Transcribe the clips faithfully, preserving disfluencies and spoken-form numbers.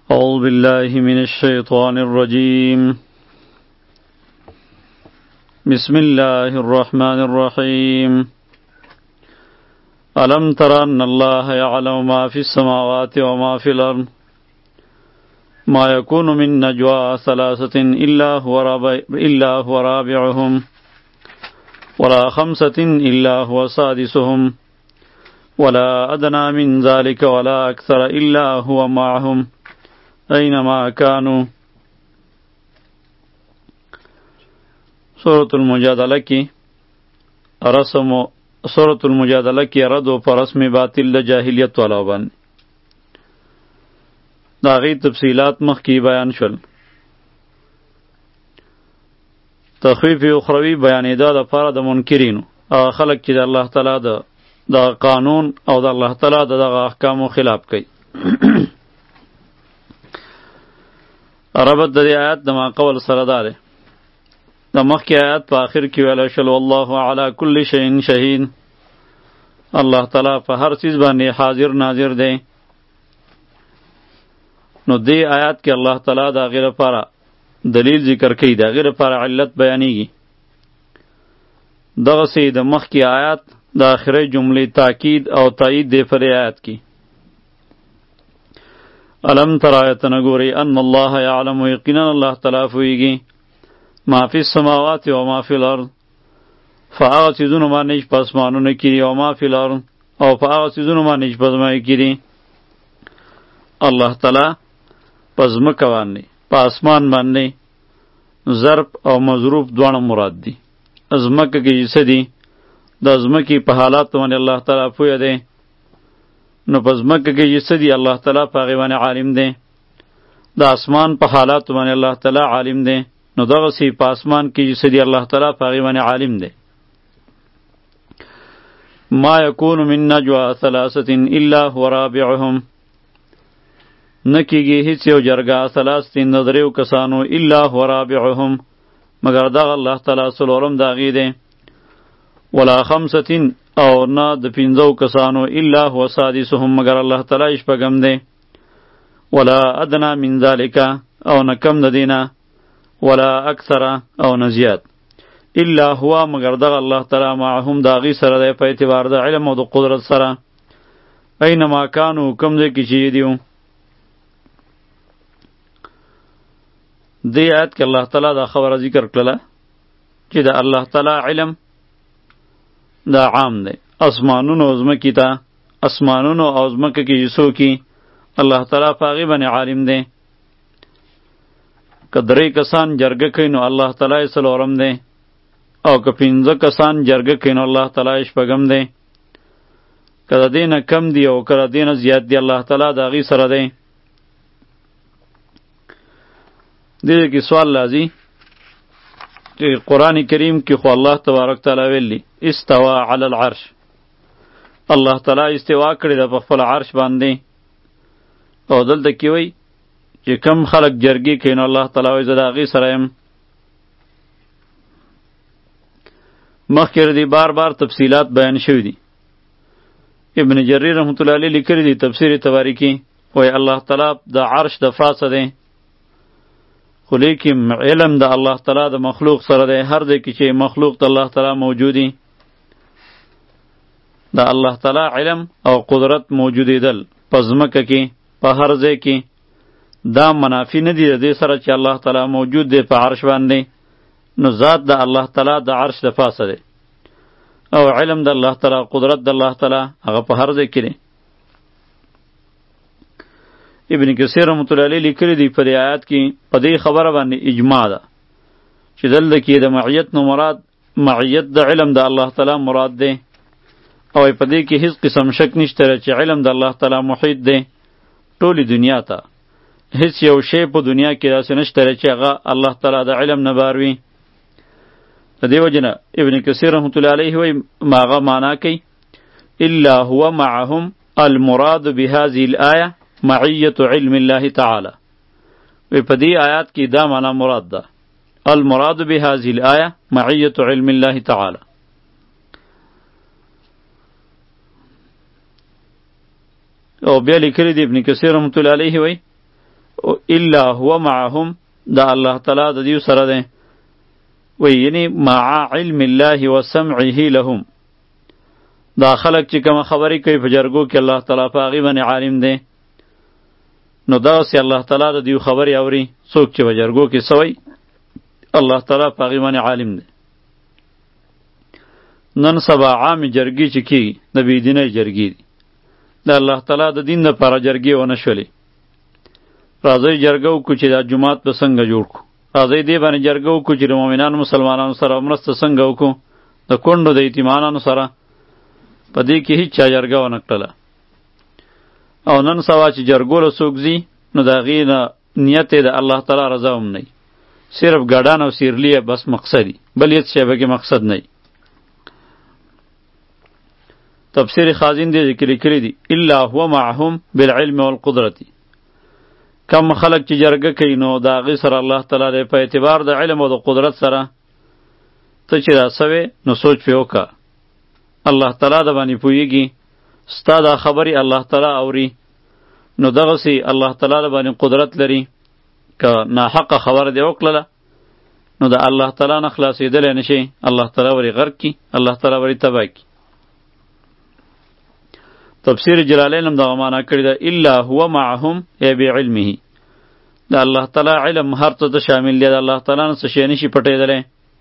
أعوذ بالله من الشيطان الرجيم. بسم الله الرحمن الرحيم. ألم تر أن الله يعلم ما في السماوات وما في الأرض ما يكون من نجوى ثلاثة إلا هو رابع إلا هو رابعهم ولا خمسة إلا هو سادسهم ولا أدنى من ذلك ولا أكثر إلا هو معهم أينما كانوا. سورة المجادلة کی رسم سورة المجادلة کی رد و پر رسم باطل د جاہلیت والا باندې دا غي تفصیلات مخ کی بیان شول. تخفیف اخروی بیان دا د پاره د منکرینو او خلق چې د الله تعالی د د قانون او د الله تعالی د احکامو خلاف کوي. ربط د دې آیات د ما قول سره داره د مخکې آیات په آخر کې ویل شل والله علی کل شیء شهید. الله تعالی په هر چیز باندې حاضر ناظر دی. نو دې آیات کې الله تعالی د غیر لپاره دلیل ذکر کوي، د غیر لپاره علت بیانېږي. دغه سي د مخکې آیات د آخري جملې تاکید او تایید دی پر آیات کې. علم تر آیتن گوری ان الله یعلم یقینا الله تعالی فویږي ما فی السماوات و ما فی الارض فهغه چیزونه باندې چې په اسمانونو کې دي او ما فی الارض او په هغه چیزونه باندې چې په ځمکه کې دي. الله تعالی په ځمکه باندې په اسمان باندې ضرب او مضروب دواړه مراد دي. ځمکه کې څه دي؟ د ځمکې په حالات باندې الله تعالی پوهه دی. نو پس مکه کې چې څه دي الله تعالی په هغې باندې عالم دی. د اسمان په حالاتو باندې الله تعالی عالم دی. نو دغسې په اسمان کې چې څه دي الله تعالی په هغې باندې عالم دی. ما یکون من نجوا ثلاثة الا هو رابعهم نه کېږي هیڅ یو جرګه ثلاثتین د دریو کسانو الا هو رابعهم مګر دغه الله تعالی څلورم د هغې دی. ولا خمسة او نه د پنځو کسانو الا هو سادسهم مگر الله تعالی شپږم دی. ولا ادنا من ذلک او نه کم د دینه ولا اکثر او نه زیات الا هو مگر دغه الله تعالی معهم د هغې سره دی په اعتبار د علم او د قدرت سره. اینما کانو کم ځای کې چې دیو. دې آیت کې الله تعالی دا خبره ذکر کړله چې د الله تعالی علم دا عام دی. اسمانونو او ځمکې ته اسمانونو او ځمکه کې چې څوک الله تعالی په هغې باندې عالم دی. که درې کسان جرګه کوي نو الله تعالی یې څلورم دی او که پنځه کسان جرګه کوي نو الله تعالی یې شپږم دی. که د دې نه کم دی او که د دې نه زیات دی الله تعالی د هغې سره دی. دې کې سوال راځي چې قرآن کریم کې خو الله تبارک تعالی ویلی استوا علی العرش، الله تعالی استوا کړی ده په خپل عرش باندې. او دلته کې وایي چې کم خلق جرګې کوي نو الله تعالی وایي زه د هغې سره یم. مخکې دې بار بار تفصیلات بیان شوي دي. ابن جریر رحمت الله علیه لیکلي دي تفسیر طبري کې وایي الله تعالی د عرش د فاسه دی، خو لیکن علم د الله تعالی د مخلوق سره دی. هر ځای کې چې مخلوق د الله تعالی موجودی د الله تعالی علم او قدرت موجودیدل په ځمکه کې په هر ځای کې دا منافی نه دي د دې سره چې الله تعالی موجود دی په عرش باندې. نو ذات د الله تعالی د عرش د پاسه دی او علم د الله تعالی قدرت د الله تعالی هغه په هر ځای کې دی. ابن کثیر رحمت الله علیه لیکلی دی په دې آیات کې په دې خبره باندې اجماع ده چې دلته کې د معیت نو مراد معیت د علم د الله تعالی مراد دی او په دې کې هیڅ قسم شک نشته چې علم د الله تعالی محیط دی ټولې دنیا ته. هیڅ یو شی په دنیا کې داسې نشته چې هغه الله تعالی د علم نه بار وي. د دې وجه نه ابن کثیر رحمت الله علیه وایي هغه معنا کوي الا هو معهم المراد بهذه الآیه معیت علم الله تعالی. وی په دې آیات کې دا معنا مراد ده المراد بهذه الآیه معیت علم الله تعالی. او بیا لیکلی دی ابن کثیر رحمت الله علیه وی الا هو معهم دا الله تعالی د دیو سره ده وی یعنی مع علم الله و سمعه لهم دا خلق چې کوم خبرې کوي په جرګو کې الله تعالی په هغې باندې عالم دی نو داسې الله تعالی د دیو خبرې اوري څوک چې په جرګو کې سوی الله تعالی په هغې باندې عالم دی نن سبا عام جرګې چې کېږي د بېدینۍ جرګې دي د الله تعالی د دین دپاره جرګې ونه شولې راځئ جرګه وکړو چې دا جومات به څنګه جوړ کړو راځئ دې باندې جرګه وکړو چې د مؤمنانو مسلمانانو سره مرسته څنګه وکړو د کونډو د یتیمانانو سره په دې کې هیڅ چا جرګه ونه کړله او نن سبا چې جرګو له څوک ځي نو د هغې نه نیت یې د الله تعالی رضا هم نه صرف ګډان او سیرلی بس مقصدی بل هیڅ شی پکې مقصد نه تفسیر خازن دې ذکر کړی دی الا هو معهم بالعلم والقدرت کم خلق چې جرګه کوي نو د هغې سره الله تعالی دی په اعتبار د علم او د قدرت سره ته چې را سوې نو سوچ پې وکړه الله تعالی د باندې پوهېږي ستا دا خبرې الله تعالی اوري نو دغسې الله تعالی د باندې قدرت لري که ناحقه خبره دې وکړله نو د الله تعالی نه خلاصېدلی نه شي الله تعالی ورې غرق کړي الله تعالی ورې تباه کړي تفسیر جلالین هم دغه معنا کړې ده الا هو معهم ای بعلمه د الله تعالی علم هر څه ته شامل دی د الله تعالی نه څه شی نشي پټېدلی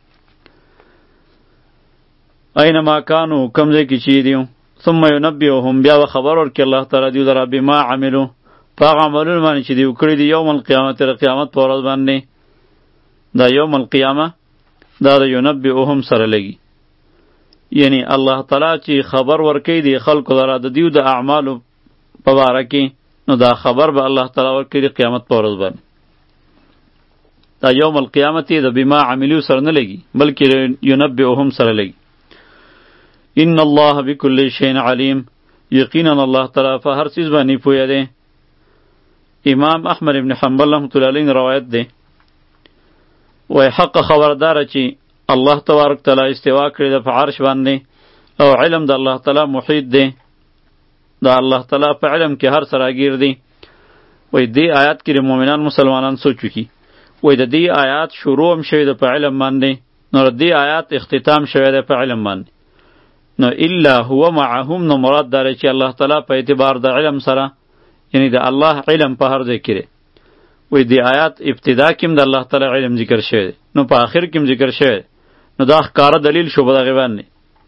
اینما کانو کم ځای کې چې دیو ثم ینبئهم بیا به خبر ورکړي الله تعالی دیو لره بما عملو په هغه عملونو باندې چې دیو کړي دي یوم القیامت د قیامت په ورځ باندې دا یوم القیامه دا د ینبئهم سره لګي یعنی الله تعالی چې خبر ورکړي دی خلکو لره د دیو د اعمالو په باره کې نو دا خبر به الله تعالی ورکړي د قیامت په ورځ باندې دا یوم القیامت د بما عملو سره نه لګي بلکې ینبئهم سره لګي ان الله بكل شيء علیم یقینا الله تعالی په هر چیز باندې پوهه دی امام احمد ابن حنبل رحمۃ اللہ علیہ روایت دی وای حق خبردار چې الله تبارک تعالی استوا کړی د په عرش باندې او علم د الله تعالی محیط دی د الله تعالی په علم کې هر څه راګیر دی وای دې آیات کې د مؤمنان مسلمانان سوچ وکړي وای د دې آیات شروع هم شوی د په علم باندې نو د دې آیات اختتام شوی د په علم باندې نو الا هو معهم نو مراد داره چې الله تعالی په اعتبار د علم سره یعنی د الله علم په هر ځای کې وای دی آیات ابتدا کې د الله تعالی علم ذکر شوی نو په آخر کې ذکر شوی نو دا ښکاره دلیل شو په دغې باندې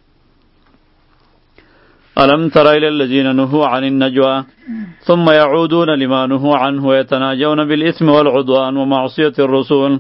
الم تر الی الذین نهوا عن النجوى ثم يعودون لما نهوا عنه ويتناجون بالاثم والعدوان ومعصیة الرسول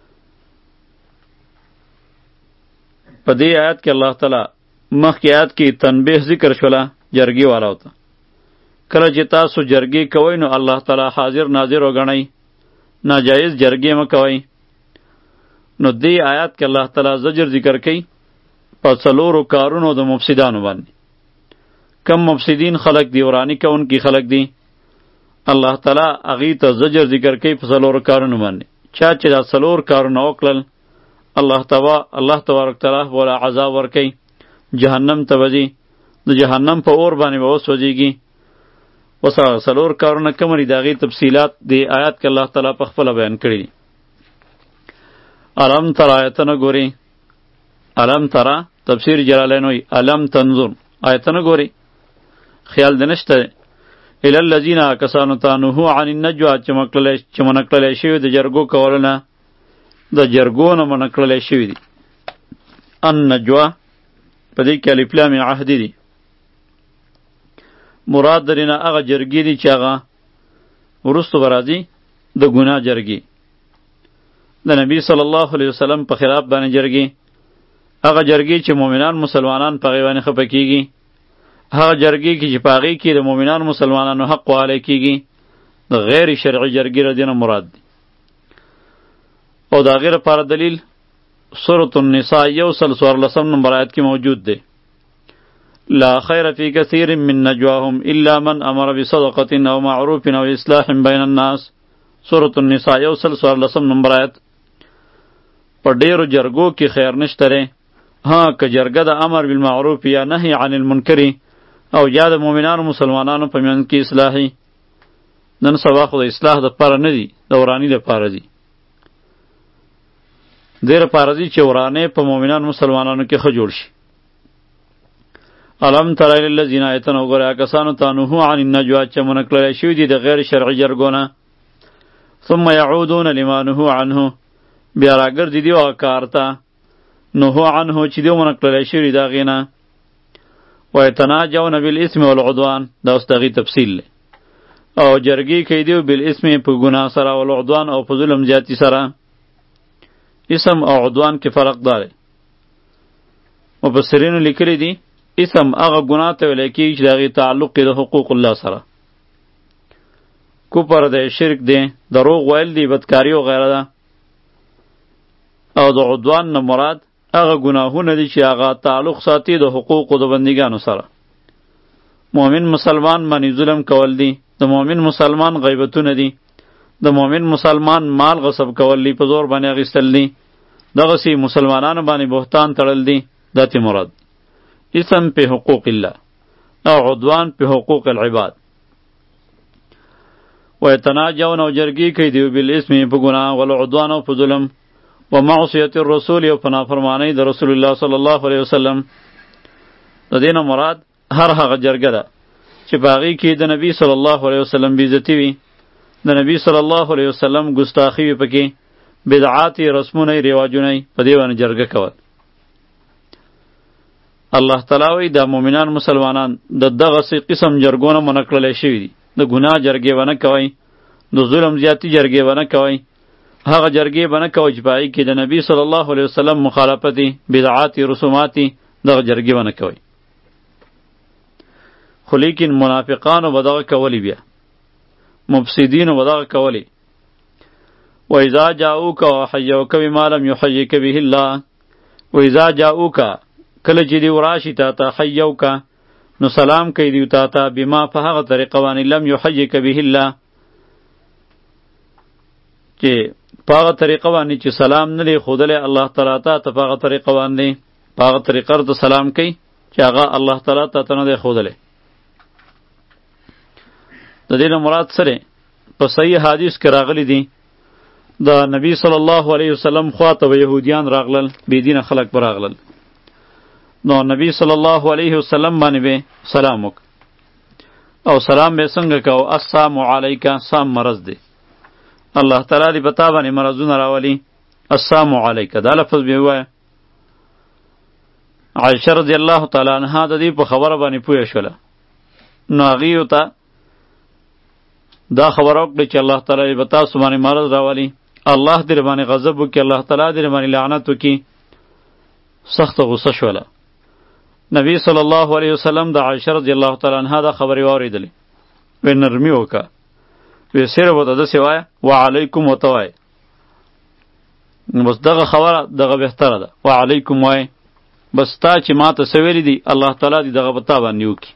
په دې آیات کې الله تعالی مخکې آیات کې تنبیه ذکر شوله جرګې والاو ته کله چې تاسو جرګې کوئ نو الله تعالی حاضر ناظر وګڼئ ناجایز جرګې مه کوئ نو دې آیات کې الله تعالی زجر ذکر کوي په څلورو کارونو د مفسدانو باندې کم مفسدین خلق دی ورانی کوونکي خلق دی الله تعالی هغې ته زجر ذکر کوي په څلورو کارونو باندې چا چې دا څلور کارونه وکړل الله تبا الله تبارک تعالی ولا عذاب ورکوي جهنم ته وځي د جهنم په اور باندې به وسوځېږي اوس هغه څلور کارونه کوم دي د هغې تفصیلات د آیات کې الله تعالی په خپله بیان کړي دي الم تر آیتونه ګوري الم تره تفسیر جلالین وایي الم تنظر آیتونه ګوري خیال دې نشته الی الذین کسانو ته نهوا عن النجوى چې منع کړلی شوي د جرګو کولو نه د جرګو نه منع کړلی شوي دي النجوى په دې کې الف لام عهدی دي مراد درینه هغه جرګې دي چې هغه وروستو به راځي د ګناه جرګې د نبی صلی الله علیه وسلم په خلاف باندې جرګې هغه جرګې چې مؤمنان مسلمانان په هغې باندې خفه کېږي هغه جرګې کې چې په هغې کې د مؤمنان مسلمانانو حق والی کېږي د غیر شرعي جرګې د دې نه مراد دي او د هغې لپاره دلیل سورة النساء یو سل څوارلسم نمبر آیت کې موجود دی لا خیر فی کثیر من نجواهم الا من امر بصدقة او معروف او اصلاح بین الناس سورة النساء یو سل څوارلسم نمبر آیت په ډیرو جرګو کې خیر نشته دی ها که جرګه د امر بالمعروف یا نهی عن المنکر او یا د مؤمنانو مسلمانانو په منځ کې اصلاحي نن سبا خو د اصلاح د پاره نه دي، د ورانی د پاره دي. دیر پاره دي چې ورانه په مؤمنان مسلمانانو کې ښه جوړ شي. علم تر الذین ایتن وګوریا کسانو ته نهو عن النجوا چې منکلل شوی دي د غیر شرعي جرګونه، ثم يعودون لما نهو عنه، بیا راګرځي دی او کارته نهو عنه چې دی منکلل شوی دا غینه، ويتناجون بالاسم والعدوان، دا اوس دغه تفصیل له، او جرګي کوي دی بالاسم په ګناه سره او العدوان او په ظلم زیاتی سره. اسم او عدوان کې فرق داره. مفسرینو لیکلی دي اسم هغه ګناه ته ویل کېږي چې د هغې تعلق د حقوق الله سره، کفر دی، شرک دی، دروغ ویل دی، بدکاري او غیره ده. او د عدوان نه مراد هغه ګناهونه دي چې هغه تعلق ساتي د حقوقو د بندګانو سره. مؤمن مسلمان باندې ظلم کول دي، د مؤمن مسلمان غیبتونه دي، د مؤمن مسلمان مال غصب کول دي، په زور باندې اخیستل دي، دغسې مسلمانانو باندې بهتان تړل دي، دا تی مراد. اسم په حقوق الله او عدوان په حقوق العباد. ويتناجون او جرګي کوي دی بالاسم په ګناه والعدوان او په ظلم ومعصیت الرسول او په نافرمانی د رسول الله صلی الله علیه وسلم. د دینه مراد هر هغه جرګه ده چې باغی کې د نبی صلی الله علیه وسلم بیزتی وي، د نبی صلی الله علیه وسلم ګستاخی وي، پکې بدعات رسمونه رواجونه په دی باندې جرګه کول. الله تعالی وی د مؤمنان مسلمانان د دغه سي قسم جرګونه منکړل شوی دي، د ګناه جرګې ونه کوي، د ظلم زیاتی جرګې ونه کوي، هغه جرګې ونه کوي چې پای کې د نبی صلی الله علیه وسلم مخالفت بدعات رسومات دغه جرګې ونه کوي. خو لیکن منافقانو به دغه کولی، بیا مفسدینو به دغه کولی. و اذا جاءوک وحیوک بما لم یحیک به الله، و اذا جاءوک کله چې دی وراشي تا ته حیوک نو سلام کوي دی تا ته بما په هغه طریقه باندې لم یحیک به الله، چې په هغه طریقه باندې چې سلام نه دی ښودلی الله تعالی ته، ته په هغه طریقه باندې په هغه طریقه ته سلام کوي چې هغه الله تعالی ته ته نه دی ښودلی. د دې نه مراد سره په صحیح حدیث کې راغلی دی د نبی صلی الله علیه وسلم خواته به یهودیان راغلل، بېدینه خلک به راغلل، نو نبی صلی الله علیه وسلم باندې به سلام وک او سلام به څنګه کو؟ السلام علیک، سام مرض دی، الله تعالی دی پتا باندې مرضونه راولي، السلام علیک دا لفظ به وایه. عائشه رضی الله تعالی عنها د دې په خبره باندې پوه شوله، نو هغې ته دا خبره وکړه چې الله تعالی به تاسو باندې مرض راولي، الله دې باندې غضب وکړي، الله تعالی دې باندې لعنت وکړي. سخت غصه شوله. نبی صلی الله علیه وسلم د عائشه رضی الله تعالی عنها دا خبرې واورېدلې، وی نرمي وکړه، وی صرف ورته داسې وایه وعلیکم ورته وایه، بس دغه خبره دغه بهتره ده، وعلیکم وایه، بس تا چې ما ته څه ویلي دي الله تعالی دې دغه په تا باندې وکړي.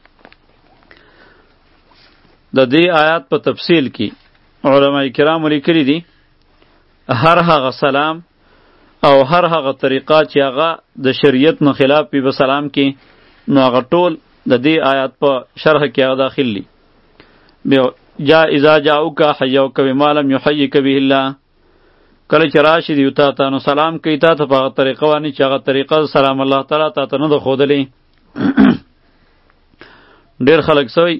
د دې آیات په تفصیل کې علما کرام لیکلي دي هر هغه سلام او هر هغه طریقه چې هغه د شریعت نه خلاف وي په سلام کې، نو هغه ټول د دې آیات په شرح کې هغه داخل دي. جا اذا جاءوک حیوک بما لم یحیک به الله، کله چې راشي دی تا ته نو سلام کوي تا ته په هغه طریقه باندې چې هغه طریقه سلام الله تعالی تا ته نه ده ښودلی. ډېر خلک سوی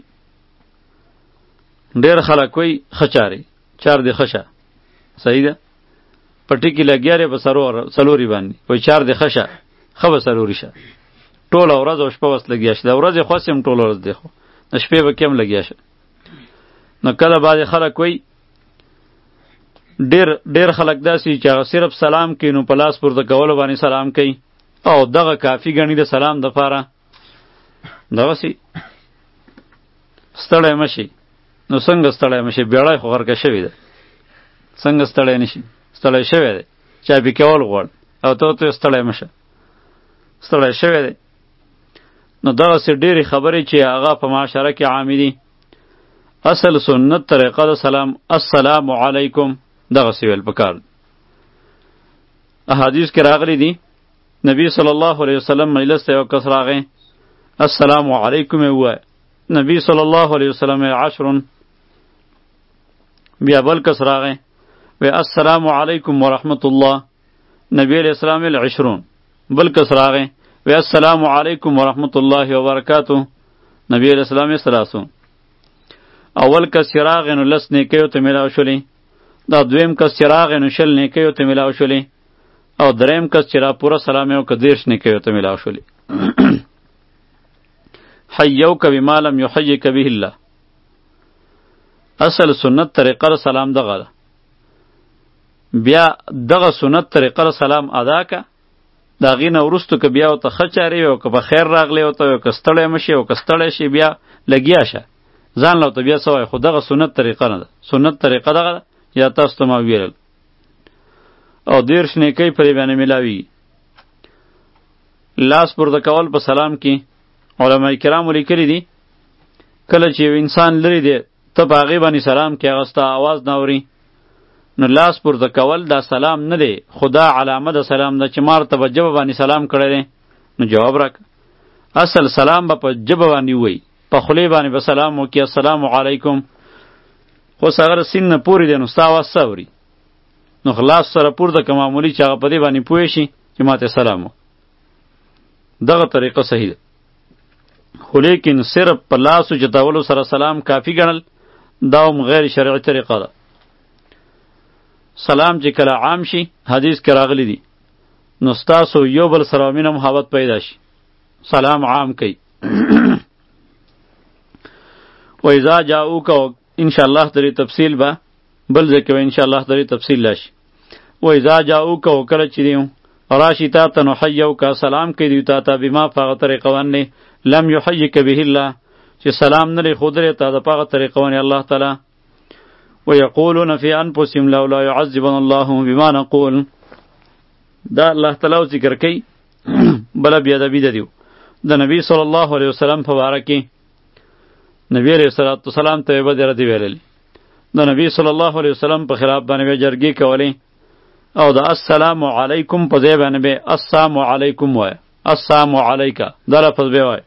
ډېر خلک وی ښه چارې چار دې ښه شه، صحیح ده، پټی کې لګیا دی په څلوري باندې، وایي چار دې ښه شه، ښه به څلوري شه، ټوله ورځ او شپه بس لګیا شه، د ورځې خوښ یم ټوله ورځ دی، خو د شپې به کې هم لګیا شه. نو کله بعضې خلک وایي ډېر ډېر خلک داسې چې هغه صرف سلام کوي، نو په لاس پورته کولو باندې سلام کوي او دغه کافي ګڼي د سلام دپاره، دغسې ستړی مه شي. نو څنګه ستړی مه شي؟ بیړی خو غرقه شوې ده، څنګه ستړی نه شي؟ ستړی شوی دی، چا پې کول غواړ او ته ورته ستړی مه شه، ستړی شوی دی. نو دغسې ډېرې خبرې چې هغه په معاشره کې عامې دي. اصل سنت طریقه د سلام السلام علیکم دغسې ویل پکار. احادیث کې راغلی دي نبی صلی الله علیه وسلم مجلس ته یو کس راغی، السلام علیکم یې ووایه، نبی صلی الله علیه وسلم عشر بیا بل کس راغی وی السلام علیکم ورحمت الله، نبی علیہ السلام ویل عشرون. بل کس راغی وی السلام علیکم ورحمت الله وبرکاته، نبی علیہ السلام ویل ثلاثون. اول کس چې راغی نو لس نیکیو ته میلاو شولې، دا دویم کس چې راغی نو شل نیکیو ته میلاو شولې، او دریم کس چې را پوره سلام یې وکړ دېرش نیکیو ته میلاو شولې. حیوک بما لم یحیک به الله. اصل سنت طریقه سلام دغه ده. بیا دغه سنت طریقه سلام ادا که، د هغې نه وروستو که بیا ورته ښه چارې وي او که په خیر راغلی ورته وي، که ستړی مه شي او که ستړی شي بیا لګیا شه ځان له ورته بیا څه وایي، خو دغه سنت طریقه نه ده. سنت طریقه دغه ده یا تاسو ته ما ویلل، او دېرش نیکۍ پرې باندې میلاویږي. لاس پورته کول په سلام کې علما کرامو لیکلي دي، کله چې یو انسان لرې دی ته په هغې باندې سلام کې هغه ستا اواز نه اوري، نو لاس پورته کول دا سلام نه دی، خو دا علامه د سلام ده چې ما ورته په ژبه باندې سلام کړی دی نو جواب راکړه. اصل سلام به په ژبه باندې ووایي، په خولې باندې به سلام وکړي السلام علیکم، خو اگر سین نه پورې دی نو ستا اواز څه اوري، نو خلاص سره پورته که معمولي چې هغه په دې باندې پوه شي چې ماته سلام وکړه. دغه طریقه صحیح ده. خو لیکن صرف په لاسو چتولو سره سلام کافي ګڼل دا هم غیر شرعي طریقه ده. سلام چې کله عام شي حدیث کې راغلی دي نو ستاسو یو بل سره مینه محبت پیدا شي، سلام عام کوي. و اذا جاءوک، ان شاء الله درې تفصیل به بل ځکه ان شاء الله درې تفصیل لاشي. و اذا جاءوک، کله چې دیو راشي تا ته نو حیوک، سلام کوي دوی تا ته بما په طریقه باندې لم یحیک به الله، چې سلام نه لري خود لري تا د پاغه طریقه باندې الله تعالی. ويقولون في انفسهم لولا يعذبنا الله بما نقول، دا الله تعالی ذکر کوي. بل بیا د بيد دیو د نبی صلی الله علیه وسلم په باره کې نبی علیہ الصلوۃ والسلام ته به درته ویل د نبی صلی الله علیه وسلم په خلاف باندې جرګې کولې، او د السلام علیکم په ځای باندې به السلام علیکم وای، السلام علیکا دا لفظ به وای.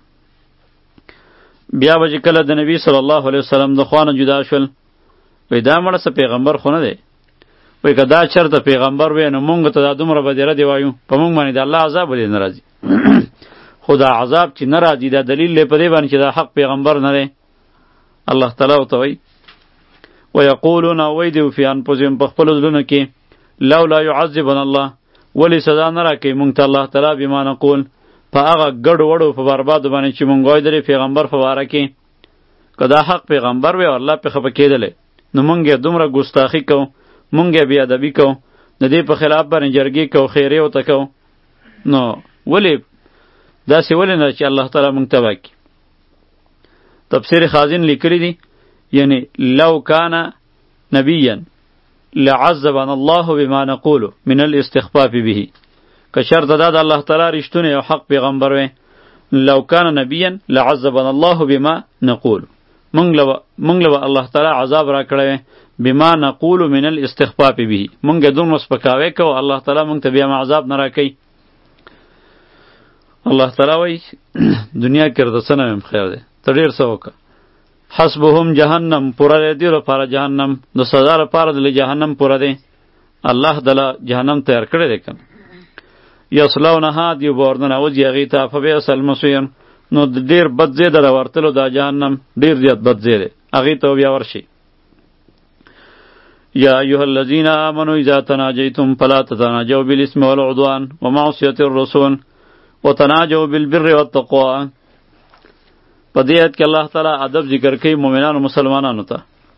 بیا به کله د نبی صلی الله علیه وسلم د خوانه جدا شول، وای دا مړه څه پیغمبر خو نه دی، وای که دا چرته پیغمبر وای نو مونږ ته دا دومره بدره دی وایو، په مونږ باندې د الله عذاب ولې نه راځي. خو دا عذاب چې نه راځي دا دلیل دی په دې باندې چې دا حق پیغمبر نه دی. الله تعالی ورته وایي ویقولون وای دی فی انفسهم په خپلو زړونو کې لولا یعذبنا الله، ولې سزا نه راکوي مونږ ته الله تعالی بما نقول په هغه ګډو وړو په بربادو باندې چې مونږ وایو درې پیغمبر په باره کې. که دا حق پیغمبر وی او الله پې خفه کېدلی نو مونږ یې دومره ګستاخي کوو، مونږ یې بې ادبي کوو، د دې په خلاف باندې جرګې کوو، خیرې ورته کوو، نو ولې داسې ولې نه چې الله تعالی مونږ تباه کړي. تفسیر خازن لیکلی دی یعنی لو کان نبیا لعذبنا الله بما نقول من الاستخفاف به، که شرط دا د الله تعالی رښتونی او حق پیغمبر وی، لو کان نبیا لعذبنا الله بما نقول، مونږ له الله تعالی عذاب را کړی بما نقول من الاستخفاف به، مونږ دومره سپکاوی کوو الله تعالی مونږ ته بیا عذاب نه راکوي. الله تعالی وایي دنیا کې رده څه نه ویم خیر دی، ته ډېر څه وکړه. حسبهم جهنم، پوره دی دې لپاره جهنم، د سزا لپاره د جهنم پوره دی، الله دله جهنم تیار کړی دی کنه. یصلونها، دی به ورننوځي هغې ته، فبئس المصیر، نو د ډېر بد ځای د راورتلو دا جهنم ډېر زیات بد ځای دی، هغې ته بیا ورشي. یا ایها الذین آمنوا اذا تناجیتم فلا تتناجوا بالاسم والعدوان ومعصیة الرسول وتناجوا بالبر والتقوى. په دې آیت کې الله تعالی ادب ذکر کوي مؤمنانو مسلمانانو ته.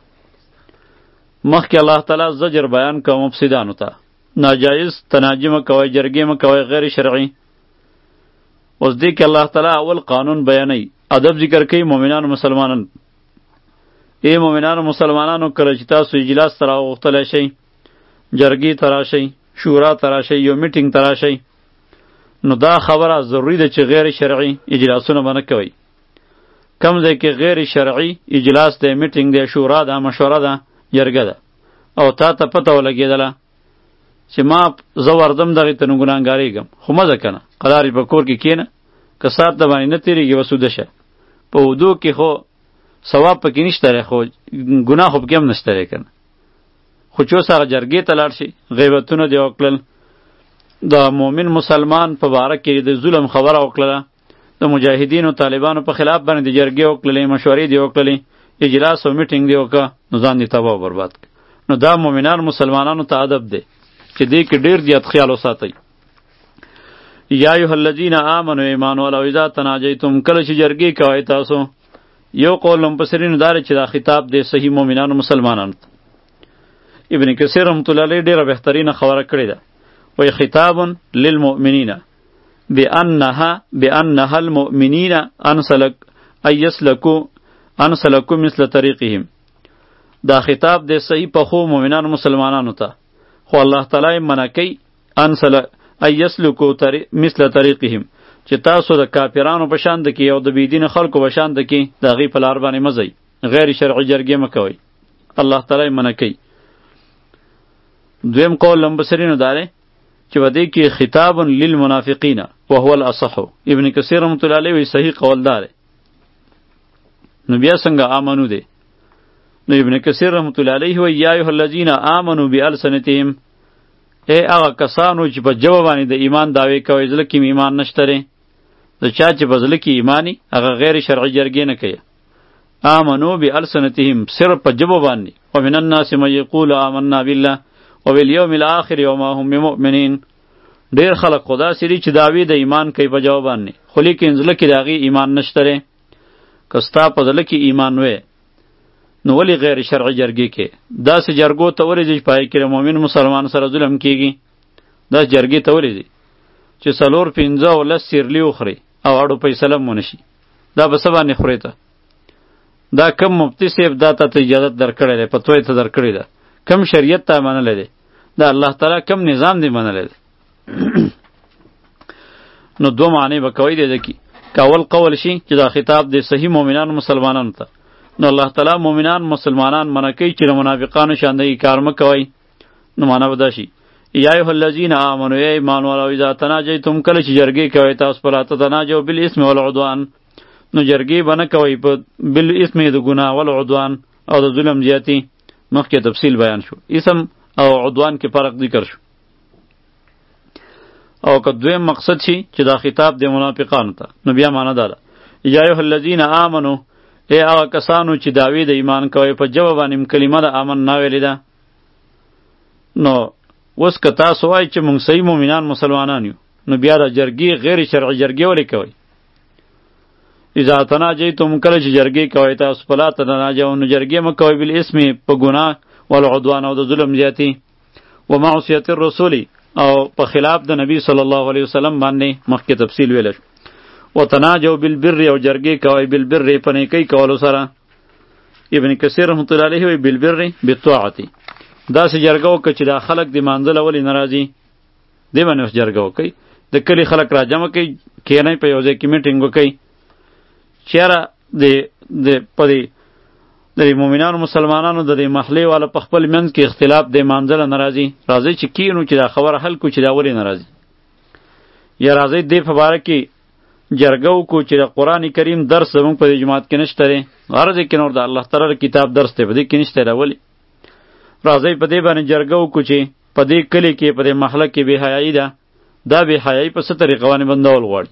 مخکې الله تعالی زجر بیان کوي مفسدانو ته، ناجایز تناجی مه کوئ، جرګې مه کوئ غیر شرعي. اوس دې کې الله تعالی اول قانون بیانوي، ادب ذکر کوي مؤمنانو مسلمانانو. ای مؤمنانو مسلمانانو کله چې تاسو اجلاس ته راوغوښتلی شئ، جرګې ته راشئ، شورا ته راشئ، یو میټینګ ته راشئ، نو دا خبره ضروری ده چې غیر شرعي اجلاسونه به نه کوئ. کم ځای کې غیر شرعي اجلاس دی، میټینګ دی، شورا ده، مشوره ده، جرګه ده، او تا ته پته ولګېدله چې ما زه وردم دغې ته نو ګناهګارېږم، خو مه ځه که نه، قلارې په کور کې کښېنه، که ساعت د باندې نه تېرېږي وسوده شه. په ودو کې خو ثواب پکې نشته خو ګناه خو پکې هم نشته کنه. خو چې اوس هغه جرګې ته لاړ شي غیبتونه دې وکړل، د مؤمن مسلمان په باره کې د ظلم خبره وکړله، د مجاهدینو طالبانو په خلاف باندې د جرګې وکړلې، مشورې دې وکړلې، اجلاس او میټینګ دې وکړه، نو ځان دې تباه او برباد کړ. نو دا مؤمنان مسلمانانو ته ادب دی چې دې کې ډېر زیات خیال وساتئ. یا ایها الذین آمنوا ایمان ولو اذا تناجیتم، کله چې جرګې کوئ تاسو. یو قول مفسرینو دا چې دا خطاب دی صحیح مؤمنانو مسلمانانو ته. ابن کثیر رحمۃ اللہ علیہ ډیره بهترینه خبره کړې ده، وی خطاب للمؤمنین بانها بانها المؤمنین انسلک ایسلکو انسلکو مثل طریقهم. دا خطاب دی صحیح په خو مؤمنانو مسلمانانو ته، خو الله تعالی منع کوي انسل ایسلکو مثل طریقهم، چې تاسو د کافرانو په شان د کې او د بيدین خلکو په شان د کې د هغې په لار باندې مزئ، غیر شرعي جرګې مه کوئ، الله تعالی منع کوي. دویم قول لمبسرینو داره چې په دې کې خطاب للمنافقین وهو الاصح. ابن کثیر رحمۃ اللہ علیہ وی صحیح قول داره. نو بیا څنګه آمنو دی؟ نو ابن کثیر رحمۃ اللہ علیہ وی یا ایها الذین آمنوا بالسنتهم، ای هغه کسانو چې په جواب باندې د ایمان داوی کوي ځکه کې ایمان نشته لري، د چا چې په ځل کې ایمانی هغه غیر شرعي جرګې نه کوي. آمنوا بالسنتهم صرف په جواب باندې. ومن الناس من یقول آمنا بالله وبالیوم الاخر وما هم بمؤمنین. ډیر خلق خدا سری چې داوی د ایمان کوي په جواب باندې، خو لیکن ځل کې داغي ایمان نشته لري. کستا په ځل کې ایمان وې نو ولی غیر شرعي جرګې کې داسې جرګو ته ورځي پای کې مؤمن مسلمان سره ظلم کیږي. دا جرګې ته ورځي چې څلور پنځه او لس سیرلی وخوري او اړو فیصله مونږ شي، دا به څه باندې خوري ته؟ دا کم مفتی صاحب دا ته اجازه درکړې ده، فتوا ته درکړې ده، کم شریعت ته منلې ده، دا الله تعالی کم نظام دی منلې ده. نو دو معنی به کوي دی کی کاول قول شي چې دا خطاب دی صحیح مؤمنان مسلمانانو ته. نو الله تعالی مؤمنان مسلمانان منع کوي چې منافقانو شاندهی کار مکوئ. نو معنا به دا شي یا ایها الذین آمنوا ای ایمان والو اذا تناجیتم، کله چې جرګې کوئ تاسو پر اته تناجو بالاسم والعدوان، نو جرګې به نه کوئ په بالاسم د ګناه والعدوان او د ظلم زیاتی. مخکې تفصیل بیان شو، اسم او عدوان کې فرق ذکر شو. او که دویم مقصد شي چې دا خطاب د منافقانو ته، نو بیا معنا دا ده یا ایها الذین آمنوا، ای هغه کسانو چې دعوی د ایمان کوي په جواب باندې کلمه د امن نه ویلې ده. نو اوس که تاسو وایئ چې موږ صحیح مؤمنان مسلمانان یو، نو بیا د جرګې غیر شرعي جرګې ولې کوئ؟ اذا تناجیتم، کله چې جرګې کوئ تاسو فلا تناجوا، نو جرګې مه کوئ بالاسم په ګناه والعدوان او د ظلم زیاتی، ومعصیت الرسول او په خلاف د نبی صلی الله علیه وسلم باندې مخکې تفصیل ویل شو. وتناجوا بالبر، او جرګې کوئ بالبر په نیکۍ کولو سره. ابن کثیر رحمۃ اللہ علیہ وی بالبر بالطاعت، داسې جرګه وکړه چې دا خلک د مانځله ولې ناراضي دی باندې اوس جرګه وکړئ، د کلي خلک راجمع کړئ، کښېنئ په یو ځای کې میټینګ وکړئ. چېره د د په دې د مؤمنانو مسلمانانو د دې محلې والا په خپل منځ کې اختلاف د مانځله ناراضي، راځئ چې کینو چې دا خبره حل کړو چې دا ولې ناراضي، یا راځئ دې په باره کې جرګه وکړو چې د قرآن کریم درس زموږ په دې جماعت کې نشته دی، هر ځای کې نور د الله تعالی کتاب درس دی، په دې کې نشته دی، ولې؟ راځئ په دې باندې جرګه وکړو چې په دې کلي کې په دې محله کې بې حیایي ده، دا بې حیایي په څه طریقه باندې بندول غواړي.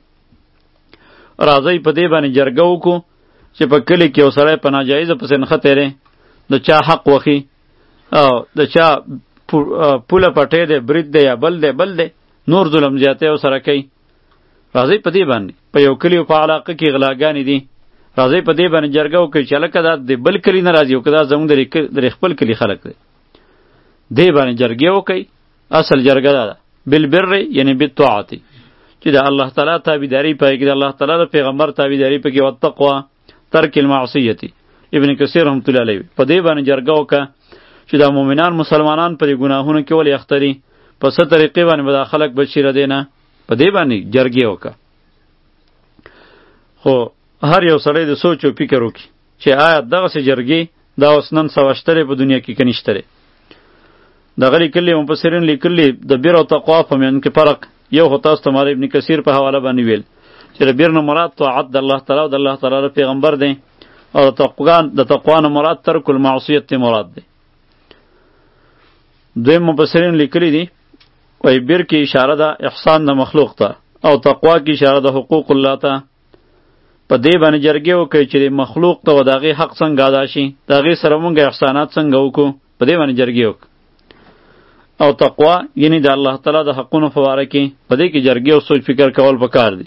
راځئ په دې باندې جرګه وکړو چې په کلي کې یو سړی په ناجایزه پسې نښتی دی، د چا حق وخي او د چا پوله پټی دی، برید دی یا بل دی بل دی، نور ظلم زیاتی او سره کوي. راځئ په دې باندې په یو کلي او په علاقه کې غلاګانې دي، راځئ په دې باندې جرګه وکړئ چې هلکه دا د بل کلي نه راځي او که دا زموږ د خپل کلي خلک دی، دې باندې جرګې وکړئ. اصل جرګه دا ده بالبر یعنی بالطاعت، چې د الله تعالی تابعداري پکې کې، د الله تعالی د پیغمبر تابعداري پکې، او تقوا ترک المعصیت. ابن کثیر رحمۃ اللہ علیہ په دې باندې جرګه وکړه چې دا مؤمنان مسلمانان پر ګناهونو کې ولې اختري، په څه طریقې باندې به دا خلک بچی را دینه، په دې باندې جرګې وکړه. خو هر یو سړی د سوچ او فکر وکړي چې آیا دغسې جرګې دا اوس نن سبا شته په دنیا کې که نشته. دغه لیکلي مفسرین لیکلي د بر او تقوا په منځ کې فرق. یو خو تاسو ته مال ابن کثیر په حواله باندې ویل چې د بر نه مراد طاعت د الله تعالی او د الله تعالی پیغمبر دی، او تقوا د تقوا نه مراد ترک المعصیت ته مراد دی. دوی مفسرین لیکلی دي وای بیر کې اشاره ده احسان د مخلوق ته او تقوا کې اشاره ده حقوق الله ته. په دې باندې جرګې وکړي چې مخلوق ته و د هغې حق څنګه ادا شي، د هغې سره مونږ احسانات څنګه وکړو، په دې باندې جرګې وکړو. او تقوا یعنی د الله تعالی د حقونو په باره کې په دې کې جرګې او سوچ فکر کول پکار دي.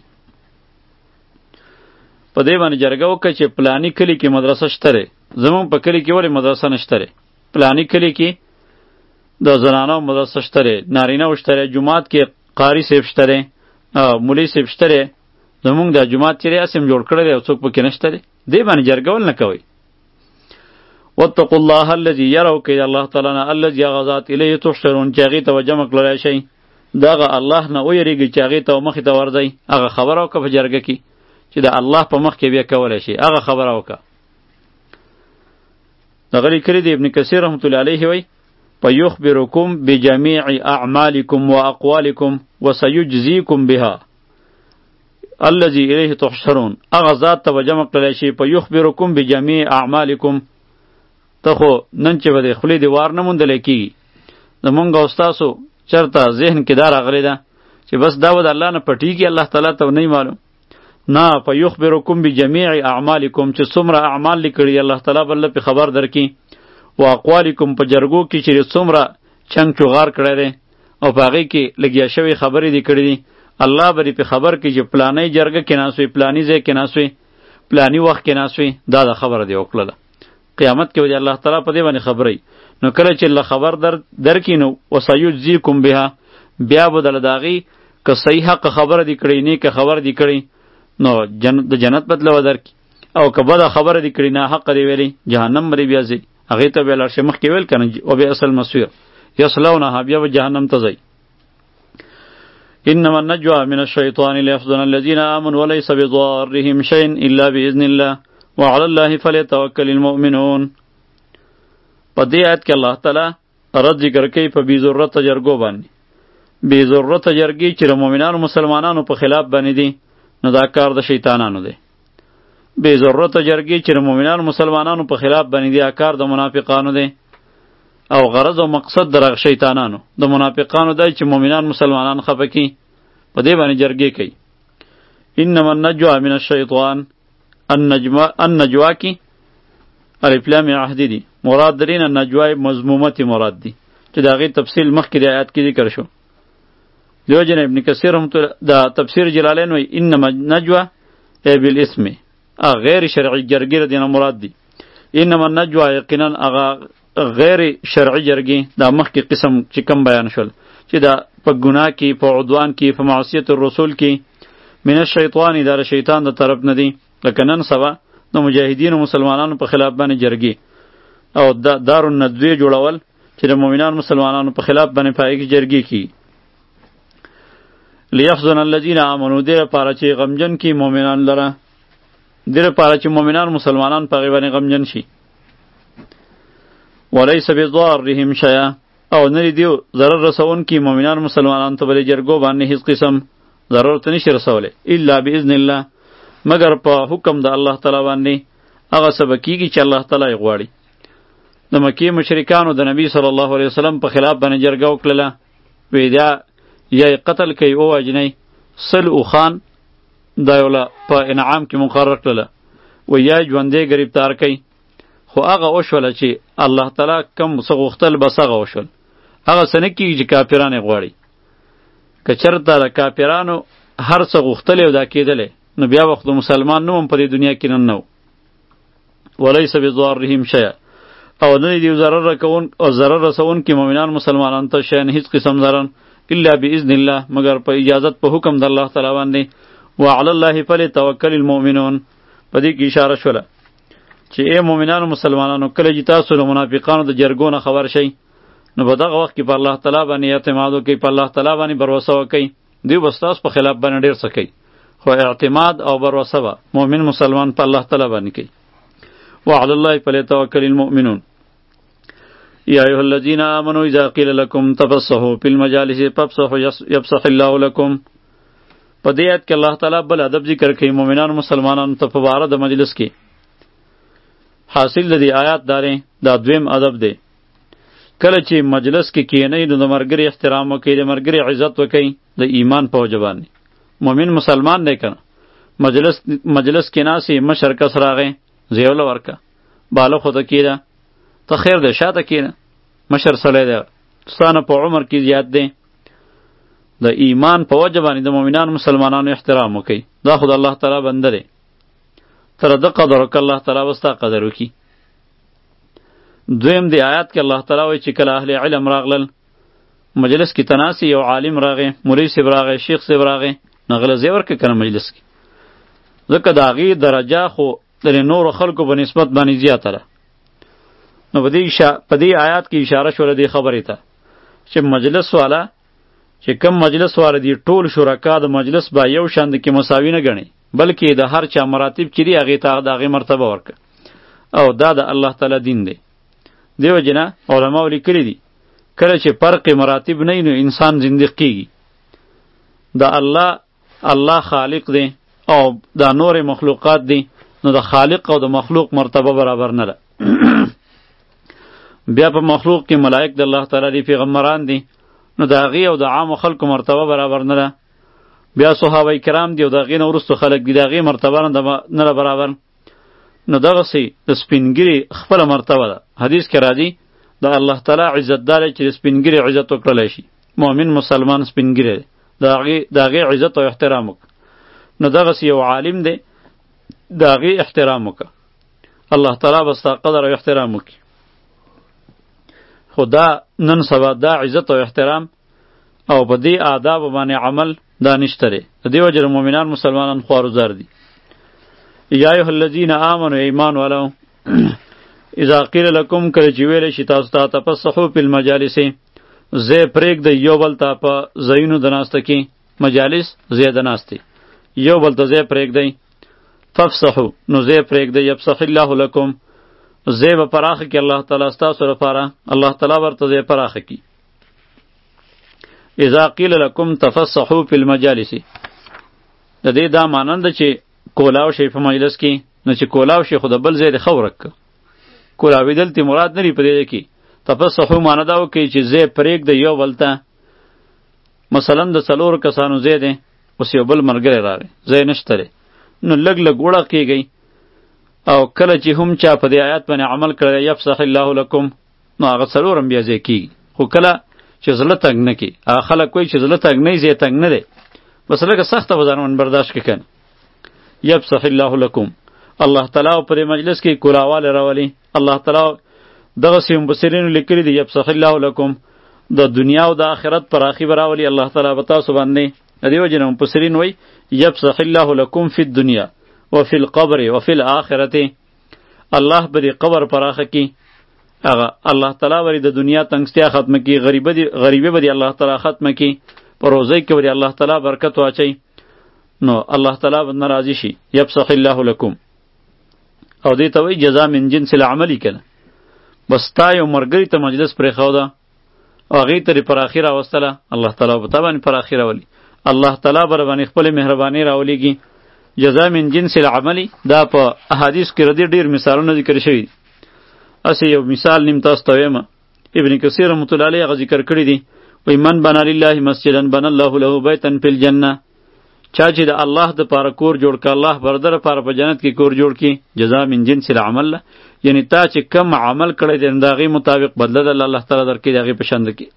په دې باندې جرګه وکړه چې پلانی کلی کې مدرسه شته دی، زمونږ په کلی کې ولې مدرسه نشته دی؟ پلانی کلی کې د زنانو مدرسه شته دی، نارینه شته دی، جومات کې قاری صاحب شته دی، مولوي صاحب شته دی، زمونږ د جومات چې دی اسم جوړ کړی دی او څوک پکې نشته دی. دې باندې جرګه ول نه کوئ. واتقوا الله الذي يروا كيد الله تعالی نه الذي غزات الیه تحشرون چې هغې ته به جمع کړلی شئ. دغه الله نه ویریږئ چې هغې ته مخې ته ورځئ. هغه خبره وکړه په جرګه کې چې د الله په مخ کې بیا کولی شي، هغه خبره وکړه. دغه لیکلي دی ابن کثیر رحمت الله علیه وی فیخبرکم بجمیع اعمالکم و اقوالکم و سیجزیکم بها الذي الیه تحشرون. هغه ذات ته به جمع کړلی شي فیخبرکم بجمیع اعمالکم. ته خو نن چې به د خولې د وار نه موندلی کېږي، زمونږ او ستاسو چېرته ذهن کې دا راغلی ده چې بس دا به د الله نه پټېږي، الله تعالی ته نه معلوم. نه فیخبرکم بجمیع اعمالکم چې څومره اعمال لیکړي الله تعالی بل په خبر درکې، و اقوالکم په جرګو کې چې څومره چنګ چغار کړی دی او په هغې کې لګیا شوی خبرې دې کړي دي، الله به په خبر کې چې پلانی جرګه کې ناست وي، پلانی ځای کې ناست وي، پلانی وخت کې ناست وي، دا د خبره دی وکړله. قیامت کې به الله تعالی په دې باندې خبرې. نو کله چې الله خبر در درکې نو وسیجزیکم بها، بیا به دله د هغې که صحیح حق خبره دې کړې، نیکه خبر دې کړې نو جن د جنت بدله به درکړي، او که بده خبره دې کړې ناحقه دې ویلې جهنم به دې بیا ځي، هغې ته بیا لاړ شي. مخکې ویل که نه وبئس المصیر یصلونها، بیا به جهنم ته ځئ. انما النجوى من الشیطان لیحزن الذین آمنوا وليس بضارهم شیء الا باذن الله وعلى الله فلیتوکل المؤمنون. په دې آیت کې الله تعالی رد ذکر کوي په بې ضرورته جرګو باندې. بې ضرورته جرګې چې د مؤمنانو مسلمانانو په خلاف باندې دي نو دا کار د شیطانانو دی. بې ضرورته جرګې چې د مؤمنانو مسلمانانو په خلاف باندې دي، کار د منافقانو دی. او غرض او مقصد د شیطانانو د منافقانو دی چې مؤمنان مسلمانان خفه کړي، په دې باندې جرګې کوي. انما النجوى من الشیطان، النجوى النجوى کی الف لام عهدی دی، مراد درین النجوى مضمومه مراد دی چې دا غي تفصیل مخکې د آیات کې ذکر شو. دیو جن ابن کثیر رحمت الله دا تفسیر جلالین وی انما النجوى ای بالاسم، غیر شرعی جرګې دینه مراد دی. انما النجوى یقینا اغا غیر شرعی جرګې دا مخکې قسم چې کم بیان شول چې دا په ګناه کې، په عدوان کې، په معصیت الرسول کې، من الشیطان دا شیطان د طرف نه دی. لکه نن سبا د مجاهدینو مسلمانانو په خلاف باندې جرګې او دا دارالندوې جوړول چې د مؤمنانو مسلمانانو په خلاف باندې پای کې جرګې کی. لیحزن الذین آمنوا، دې لپاره چې غمجن کی مؤمنان لره، دې لپاره چې مؤمنان مسلمانان په هغې باندې غمجن شي. ولیس بضارهم شیئا، او نه دیو ضرر رسون کی مؤمنان مسلمانان ته بلې جرګو باندې هیڅ قسم ضرر ته نشي رسولی الا باذن الله، مگر په حکم د الله تعالی باندې. هغه څه به کېږي چې الله تعالی یې غواړي. د مکې مشرکانو د نبی صلی الله علیه وسلم په خلاف باندې جرګه وکړله، وی دا یا یې قتل کوي او وژنئ، سل اوښان دا یې وله په انعام کې مقرر کړله، وی یا ژوندی ګرفتار کوي. خو هغه وشوله چې الله تعالی کم څه غوښتل بس هغه وشول. هغه څه نه کېږي چې کافران یې غواړي. که چېرته د کافرانو هر څه غوښتلی او دا کېدلی نو بیا وخت د مسلمان نه هم په دې دنیا کې نن نه و. ولیس بضارهم شیئا، او نه دی ضرر رکون او ضرر رسون کې مؤمنان مسلمانان ته شیئا هیڅ قسم ضرر الا باذن الله، مگر په اجازت په حکم د الله تعالی باندې. وعلى الله فلیتوکل المؤمنون، په دې کې اشاره شوله چې ای مؤمنانو مسلمانانو کله چې تاسو د منافقانو د جرګو نه خبر شئ نو په دغه وخت کې په الله تعالی باندې اعتماد وکئ، په الله تعالی باندې بروسه وکئ. دوی به ستاسو په خلاف باندې ډېر څه کوي، خو اعتماد او بروسه به مؤمن مسلمان په الله تعالی باندې کوي. وعلى الله فلیتوکل المؤمنون. یا ایها الذین آمنوا اذا قیل لکم تفسحوا فی المجالس فافسحوا یفسح الله لکم. په دې آیت کې الله تعالی بل ادب ذکر کوي مؤمنانو مسلمانانو ته په باره د مجلس کې حاصل د دې آیات دارې دا دویم ادب دی. کله چې مجلس کې کینئ نو د ملګري احترام وکئ، د ملګري عزت وکئ د ایمان په وجه باندې. مؤمن مسلمان دی کنه، مجلس مجلس کې ناسې مشر کس راغی زیوله ورکه باله خو ته کېده، ته خیر دی شاته کېنه، مشر سړی دی ستانه په عمر کې زیات دی. د ایمان په وجه باندې د مؤمنانو مسلمانانو احترام وکئ، دا خو د الله تعالی بنده دی، تر د قدر وکړه الله تعالی وستا قدر وکړي. دویم دی آیات کې الله تعالی وایي چې کله اهل علم راغلل مجلس کې تناسی، یو عالم راغی، مولوی صاحب راغی، شیخ صاحب راغی، نغله زی ورکړه کنه مجلس کې، ځکه د هغې درجه خو د نورو خلکو په نسبت باندې زیاته ده. نو په دې په دې آیات کې اشاره شوله دې خبرې ته چې مجلس والا چې کم مجلس والا دي ټول شرکا د مجلس با یو شان کې مساوي نه ګڼي، بلکې د هر چا مراتب چې دي هغې ته د هغې مرتبه ورکړه، او دا د الله تعالی دین دی. دیو جنا علماء لیکلی دي کله چې فرق مراتب نه نو انسان زندق کیږي. دا الله الله خالق دی او دا نور مخلوقات دی، نو د خالق او د مخلوق مرتبه برابر نه ده. بیا په مخلوق کې ملائک د الله تعالی دی، پیغمبران دي، نو د هغې او د عامو خلکو مرتبه برابر نه ده. بیا صحابه کرام دی او د هغې نه وروستو خلک دي، د هغې مرتبه نه ده برابر. نو دغسې د سپینګیري خپله مرتبه ده. حدیث کې راځي د الله تعالی عزت دار چې د سپینګیري عزت وکړلی شي، مؤمن مسلمان سپینګیری دی، د هغې عزت او احترام وکړه. نو دغسې یو عالم دی، د هغې احترام وکړه، الله تعالی به ستا قدر او احترام وکړي. خو دا نن سبا دا عزت او احترام او په دې آدابو باندې عمل دا نشته دی. د دې وجه مؤمنان مسلمانان خوارزار دي. یا ایها الذین آمنوا ایمان والو اذا قیل لکم کله چې ویلی شي تاسو ته تفسحوا فی المجالس، ځای پرېږدئ یو بل ته په ځایونو د ناسته کې، مجالس ځای د ناستې، یو بل ته ځای پرېږدئ. فافسحوا نو ځای پرېږدئ، یفسح الله لکم ځای به پراخه کړي الله تعالی ستاسو لپاره، الله تعالی ورته ځای پراخه کړي. اذا قیل لکم تفسحوا فی المجالس، د دې دا مانند ده چې کولاو شي په مجلس کې، نو چې کولاو شي خو د بل ځای د ښه ورک که کولاوېدل تی مراد نه وي په دې کې. تفسحو معنی دا وکړي چې ځای پرېږدئ یو بل ته، مثلا د څلورو کسانو ځای دی، اوس یو بل ملګری راغی ځای نشته دی، نو لږ لږ وړه کېږئ. او کله چې هم چا په دې آیات باندې عمل کړی یفسح الله لکم، نو هغه څلور هم بیا ځای کېږي. خو کله چې زړه تنګ نه کړي، هغه خلک وایي چې زړه تنګ نه وي ځای تنګ نه دی، بس لږه سخته به ځان برداشت کړي کنه. یفسح الله لکم، الله تعالی په دې مجلس کې کولاواله راولي. الله تعالی دغسې مبصرینو لیکلي دي یفسح الله لکم، د دنیا او د آخرت پراخي به راولي الله تعالی به تاسو باندې. د دې وجې نه مبصرین وایي یفسح الله لکم فی الدنیا وفی القبر وفی الآخرة، الله به دې قبر پراخه کړي، هغه الله تعالی به د دنیا تنګستیا ختمه کړي، غریبي به دې الله تعالی ختمه کړي، په روزۍ کې به دې الله تعالی برکت واچوي، نو الله تعالی به ناراضي شي. یفسح الله لکم، او دې ته وایي جزا من جنس العمل کنه. بس تا یو ملګري ته مجلس پرېښوده او هغې ته دې پراخي راوستله، الله تعالی به تا باندې پراخي راولي، الله تعالی به باندې خپلې مهرباني راولیږي. جزا من جنس العمل دا په احادیث کې ردې ډېر مثالونه ذکر شوي دي. هسې یو مثال نیم تاسو ته وایم، ابن کثیر رحمة الله علیه هغه ذکر کړي دي، وایي من بنا لله مسجدا بنا الله له بیتا فی الجنه، چا چې د الله د پاره کور جوړ که الله برده لپاره په جنت کې کور جوړ کړي، جزا من جنس العمل، یعنی تا چې کم عمل کړی دی د هغې مطابق بدله د الله تعالی درکړي د هغې په شان کې.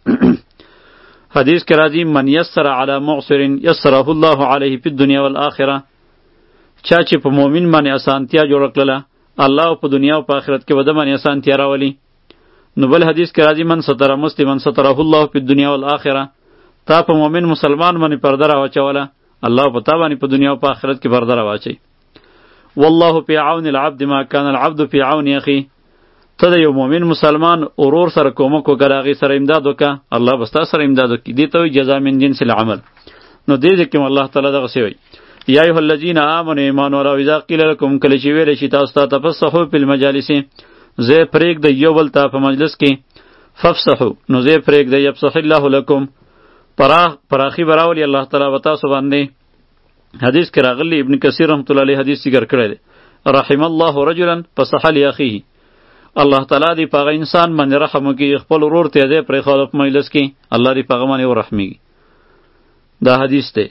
حدیث کې راځي من یسر علی معسر یسره الله علیه فی الدنیا والآخره، چا چې په مؤمن باندې اسانتیا جوړه کړله الله په دنیا او په آخرت کې به د باندې اسانتیا راولي. نو بل حدیث کې راځي من ستر مسلما ستره الله فی الدنیا والآخره، تا په مؤمن مسلمان باندې پرده راواچوله الله په تا باندې په دنیا او په آخرت کې پرده راواچوي. والله فی عون العبد ما کان العبد فی عون اخی، ته د یو مؤمن مسلمان ورور سره کومک وکړه، هغې سره امداد وکړه، الله به ستا سره امداد وکړي. دې ته وایي جزا من جنس العمل. نو دې ځای کې الله تعالی دغسې وایي یا ایها الذین آمنوا ایمان والو اذا قیل لکم، کله چې ویلی شي تاسو ته تفسحوا فی المجالس، ځای پرېږدئ یو بل ته په مجلس کې، فافسحوا نو ځای پرېږدئ، یفسح الله لکم پراخ پراخي به راولي الله تعالی به تاسو باندې. حدیث کې راغلی ابن کثیر رحمة الله علیه حدیث ذکر کړی دی، رحم الله رجلا فصح لاخيه الله تعالی دی پاغه انسان باندې رحم وکي خپل ورور ته دې پرې خالق مجلس کې الله دی پاغه باندې ورحمي دا حدیث دی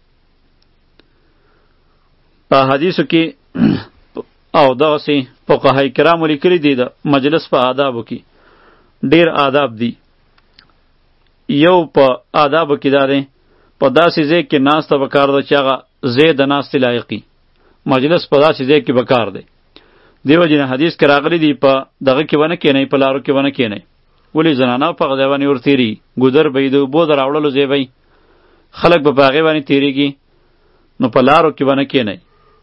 په حدیثو کې او دغه سي فقهای کرام لیکلي دي د مجلس په آدابو کې ډیر آداب دي یو په آدابو کې دا دی په داسې ځای کې ناسته پکار ده چې هغه ځای د ناستې لایقي مجلس په داسې ځای کې پکار دی دیو جن حدیث کې راغلی دی په دغه کې ونه کېنئ په لارو کې ونه کېنئ ولې زنانه په هغه ځای باندې ورتېري ګودر به یې د اوبو د راوړلو ځای به خلک به په هغې باندې تېرېږي نو په لارو کې به نه کېنئ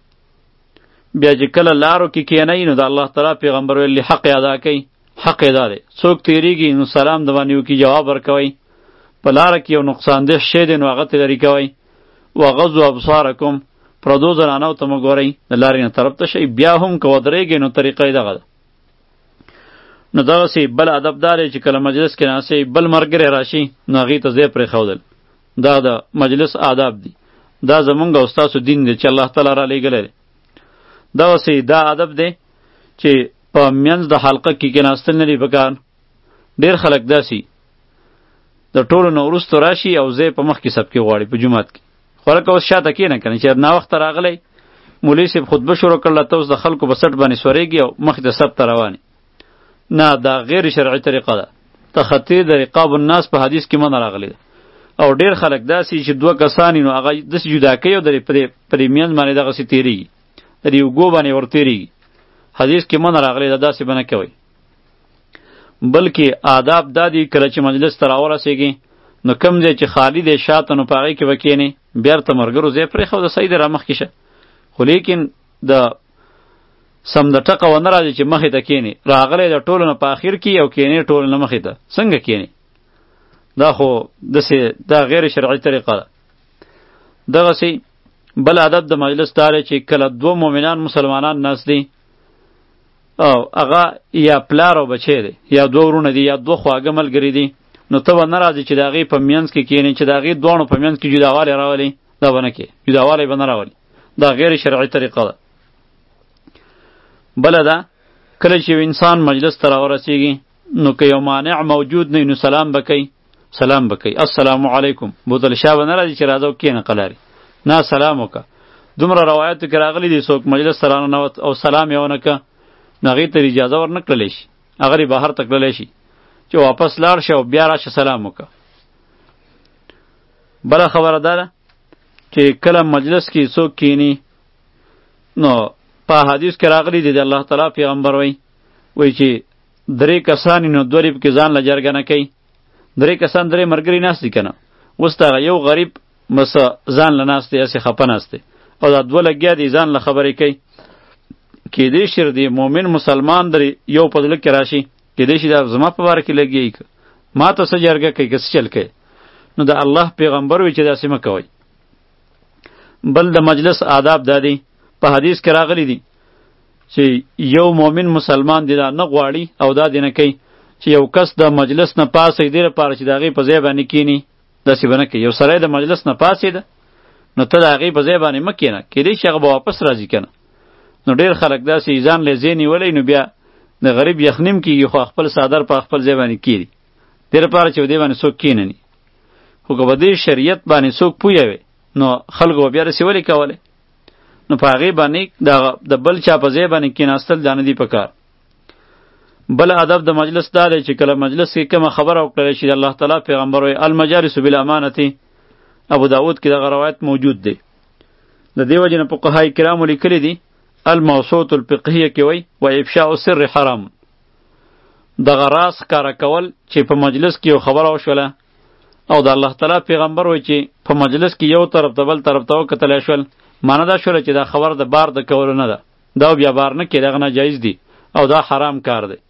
بیا چې کله لارو کې کېنئ نو د الله تعالی پیغمبر ویلي حق ادا کوئ حق یې دا دی څوک تېرېږي نو سلام د باندې وکړي جواب ورکوئ په لاره کې یو نقصاندeh شی دی نو هغه ته لرې کوئ وغضوا ابصارکم پردو زنانو ته مه ګورئ د لارې نه طرف ته شئ بیا هم که ودرېږئ نو طریقه یې دغه ده نو دغسې بل ادب دا دی چې کله مجلس کې ناستئ بل ملګری راشي نو هغې ته ځای پرېښودل دا د مجلس آداب دي دا زمونږ او ستاسو دین دی چې الله تعالی را لېږلی دی دغسې دا ادب دی چې په منځ د حلقه کې کېناستل نه دي پکار ډېر خلک داسې د ټولو نه وروستو راشي او ځای په مخ کې سب کې غواړي په جومات کې خو هلکه اوس شاته کښېنه که نه چې ناوخته راغلی مولوي صاحب خطبه شروع کړله ته اوس د خلکو په سټ باندې سورېږي او مخې ته سب ته روانې نه دا غیر شرعي طریقه ده تخطي د رقاب الناس په حدیث کې منع راغلی ده او ډېر خلک داسې چې دوه کسان نو هغه داسې جدا کوي او د پرې منځ باندې دغسې تېرېږي د دې اوږو باندې ورتېرېږي حدیث کې منع راغلی ده داسې به نه کوئ بلکې آداب دا دي کله چې مجلس ته راورسېږي نو کم ځای چې خالی دی شاته نو په هغې کې به کښېنې بیا ورته ملګرو ځای پرېښوده صحیح دی را مخکې شه خو لیکن د سم د ټقه ونه راځي چې مخې ته کښېنې راغلی د ټولو نه په اخر کې او کښېنې ټولو نه مخې ته څنګه کښېنې دا خو داسې دا غیر شرعي طریقه ده دغسې بل ادب د مجلس دا دی چې کله دوه مؤمنان مسلمانان ناست دي او هغه یا پلار او بچی دی یا دوه ورونه دي یا دوه خواږه ملګري دي نو ته به نه راځې چې د هغې په منځ کې کښېنې چې د هغې دواړو په منځ کې جداوالی راولي دا به نه کښې جداوالی به نه راولي دا غیر شرعي طریقه ده بله ده کله چې یو انسان مجلس ته راورسېږي نو که یو مانع موجود نه نو سلام به کوي سلام به کوي السلام علیکم بوتل شاه به نه راځي چې راځه کښېنه قلاري نه سلام وکړه دومره روایاتو کې راغلي دي څوک مجلس ته راننوت او سلام یې ونه کړه نو هغې ته اجازه ورنه کړلی شي هغه یې بهر ته کړلی شي چې واپس لاړ شه او بیا راشه سلام وکړه بله خبره دا ده چې کله مجلس کې څوک کښېني نو په حدیث کې راغلی دی د الله تعالی پیغمبر وایي وایي چې درې کسان نو دوه ریب کې ځان له جرګه نه کوي درې کسان درې ملګري ناست دي که نه اوس دغه یو غریب مس ځان له ناست دی هسې خفه ناست دی او دا دوه لګیا دي ځان له خبرې کوي کېدای شي دی مؤمن مسلمان درې یو په زړه کې راشي کېدای شي دا زما په باره کې لګیایي که ما ته څه جرګه کوي که څه چل کوي نو د الله پیغمبر وایي چې داسې مه کوئ بل د مجلس آداب دا دی په حدیث کې راغلی دي چې یو مؤمن مسلمان دی دا نه غواړي او دا دی نه کوي چې یو کس د مجلس نه پاسې دې لپاره چې د هغې په ځای باندې کښېني داسې به نه کوي یو سړی د مجلس نه پاسېده نو ته د هغې په ځای باندې مه کښېنه کېدای شي هغه به واپس راځي که نه نو ډېر خلک داسې ځان له ځای نیولی نو بیا د غریب یخنیم کېږي خو خپل څادر په خپل ځای باندې کېږي دې لپاره چې په دې باندې څوک کښېنني خو که په دې شریعت باندې څوک پویه وي نو خلکو به بیا داسې ولې کولی نو په هغې باندې د بل چا په ځای باندې کښېناستل دا نه دي په کار بل ادب د مجلس دا دی چې کله مجلس کې کومه خبره وکړلی شي د الله تعالی پیغمبر وایي المجالس بالامانة ابو داود کې دغه روایت موجود دی د دې وجې نه فقهای کرامو لیکلي دي الموسوط الفقهیه کې وایي و افشاء السر حرام دغه راز ښکاره کول چې په مجلس کې یو خبره وشوله او د الله تعالی پیغمبر وایي چې په مجلس کې یو طرف ته بل طرف ته وکتلی شول معنی دا شوله چې دا خبر د بار د کولو نه ده دا بیا بار نه کې دغه ناجایز دي او دا حرام کار دی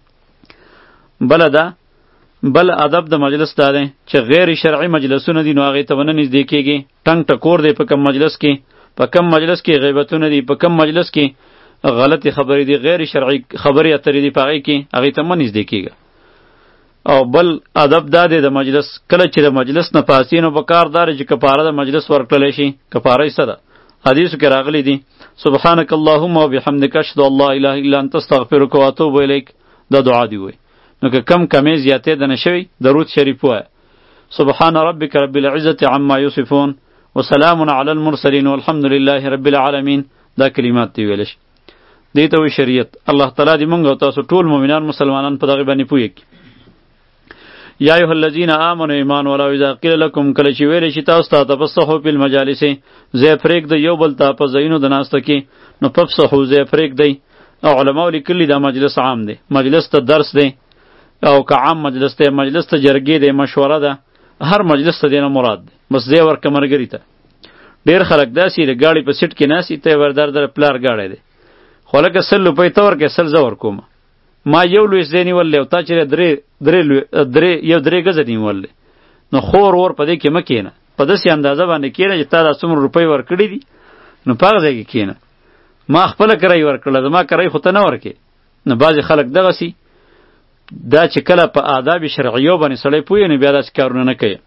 بله ده بل ادب د مجلس دا دی چې غیر شرعي مجلسونه دي نو هغې ته ونه نږدې کېږي ټنګ ټکور دی په کم مجلس کې په کم مجلس کې غیبتونه دي په کم مجلس کې غلطې خبرې دي غیر شرعي خبرې اترې دي په هغې کې هغې ته مه نږدې کېږه او بل ادب دا دی د مجلس کله چې د مجلس نه پاسې نو په کار دا دی چې کفاره د مجلس ورکړلی شي کفاره یې څه ده حدیثو کې راغلی دي سبحانك اللهم وبحمدك اشهد ان لا اله الا انت استغفرك واتوب الیک دا دعا دی وای. نو که کم کمی زیاتې د نشوي درود شریف وای. سبحان ربک رب العزة عما یصفون وسلام علی المرسلین والحمد لله رب العالمین. دا کلمات دی ویلش. دی ته وی شریعت. الله تعالی دې مونږ او تاسو ټول مؤمنان مسلمانان په دغه باندې پوهیږي. یا ایها الذین آمنوا ایمان ولا اذا قیل لكم کله چې ویل شي تاسو ته تفسحوا فی المجالس زه فریق د یو بل ته په زینو د ناسته کې نو تفسحوا زه فریق دی. او علماء لیکلی دا مجلس عام دی، مجلس ته درس دی او که عام مجلس دی، مجلس ته جرګې دی، مشوره ده، هر مجلس ته دینه مراد دی. بس دی ورکه مرګری ته ډیر خلک داسې د گاڑی په سیټ کې ناسي ته وردار در پلار گاډی دی خو لکه سل روپۍ ته ورکې سل زه ورکوم. ما یو لویس دی نیولی او تا چې درې درې درې یو درې ګزه نیولی نو خور ور په دې کې مه کښېنه، په داسې اندازه باندې کښېنه چې تا دا څومره روپۍ ورکړي دي نو په هغه ځای کې کښېنه. ما خپله کرایي ورکړله، زما کرایي خو ته نه ورکې. نو بعضې خلک دغسې دا چې کله په آداب شرعیو باندې سړی پوهېږي نو بیا داسې کارونه نه کوي.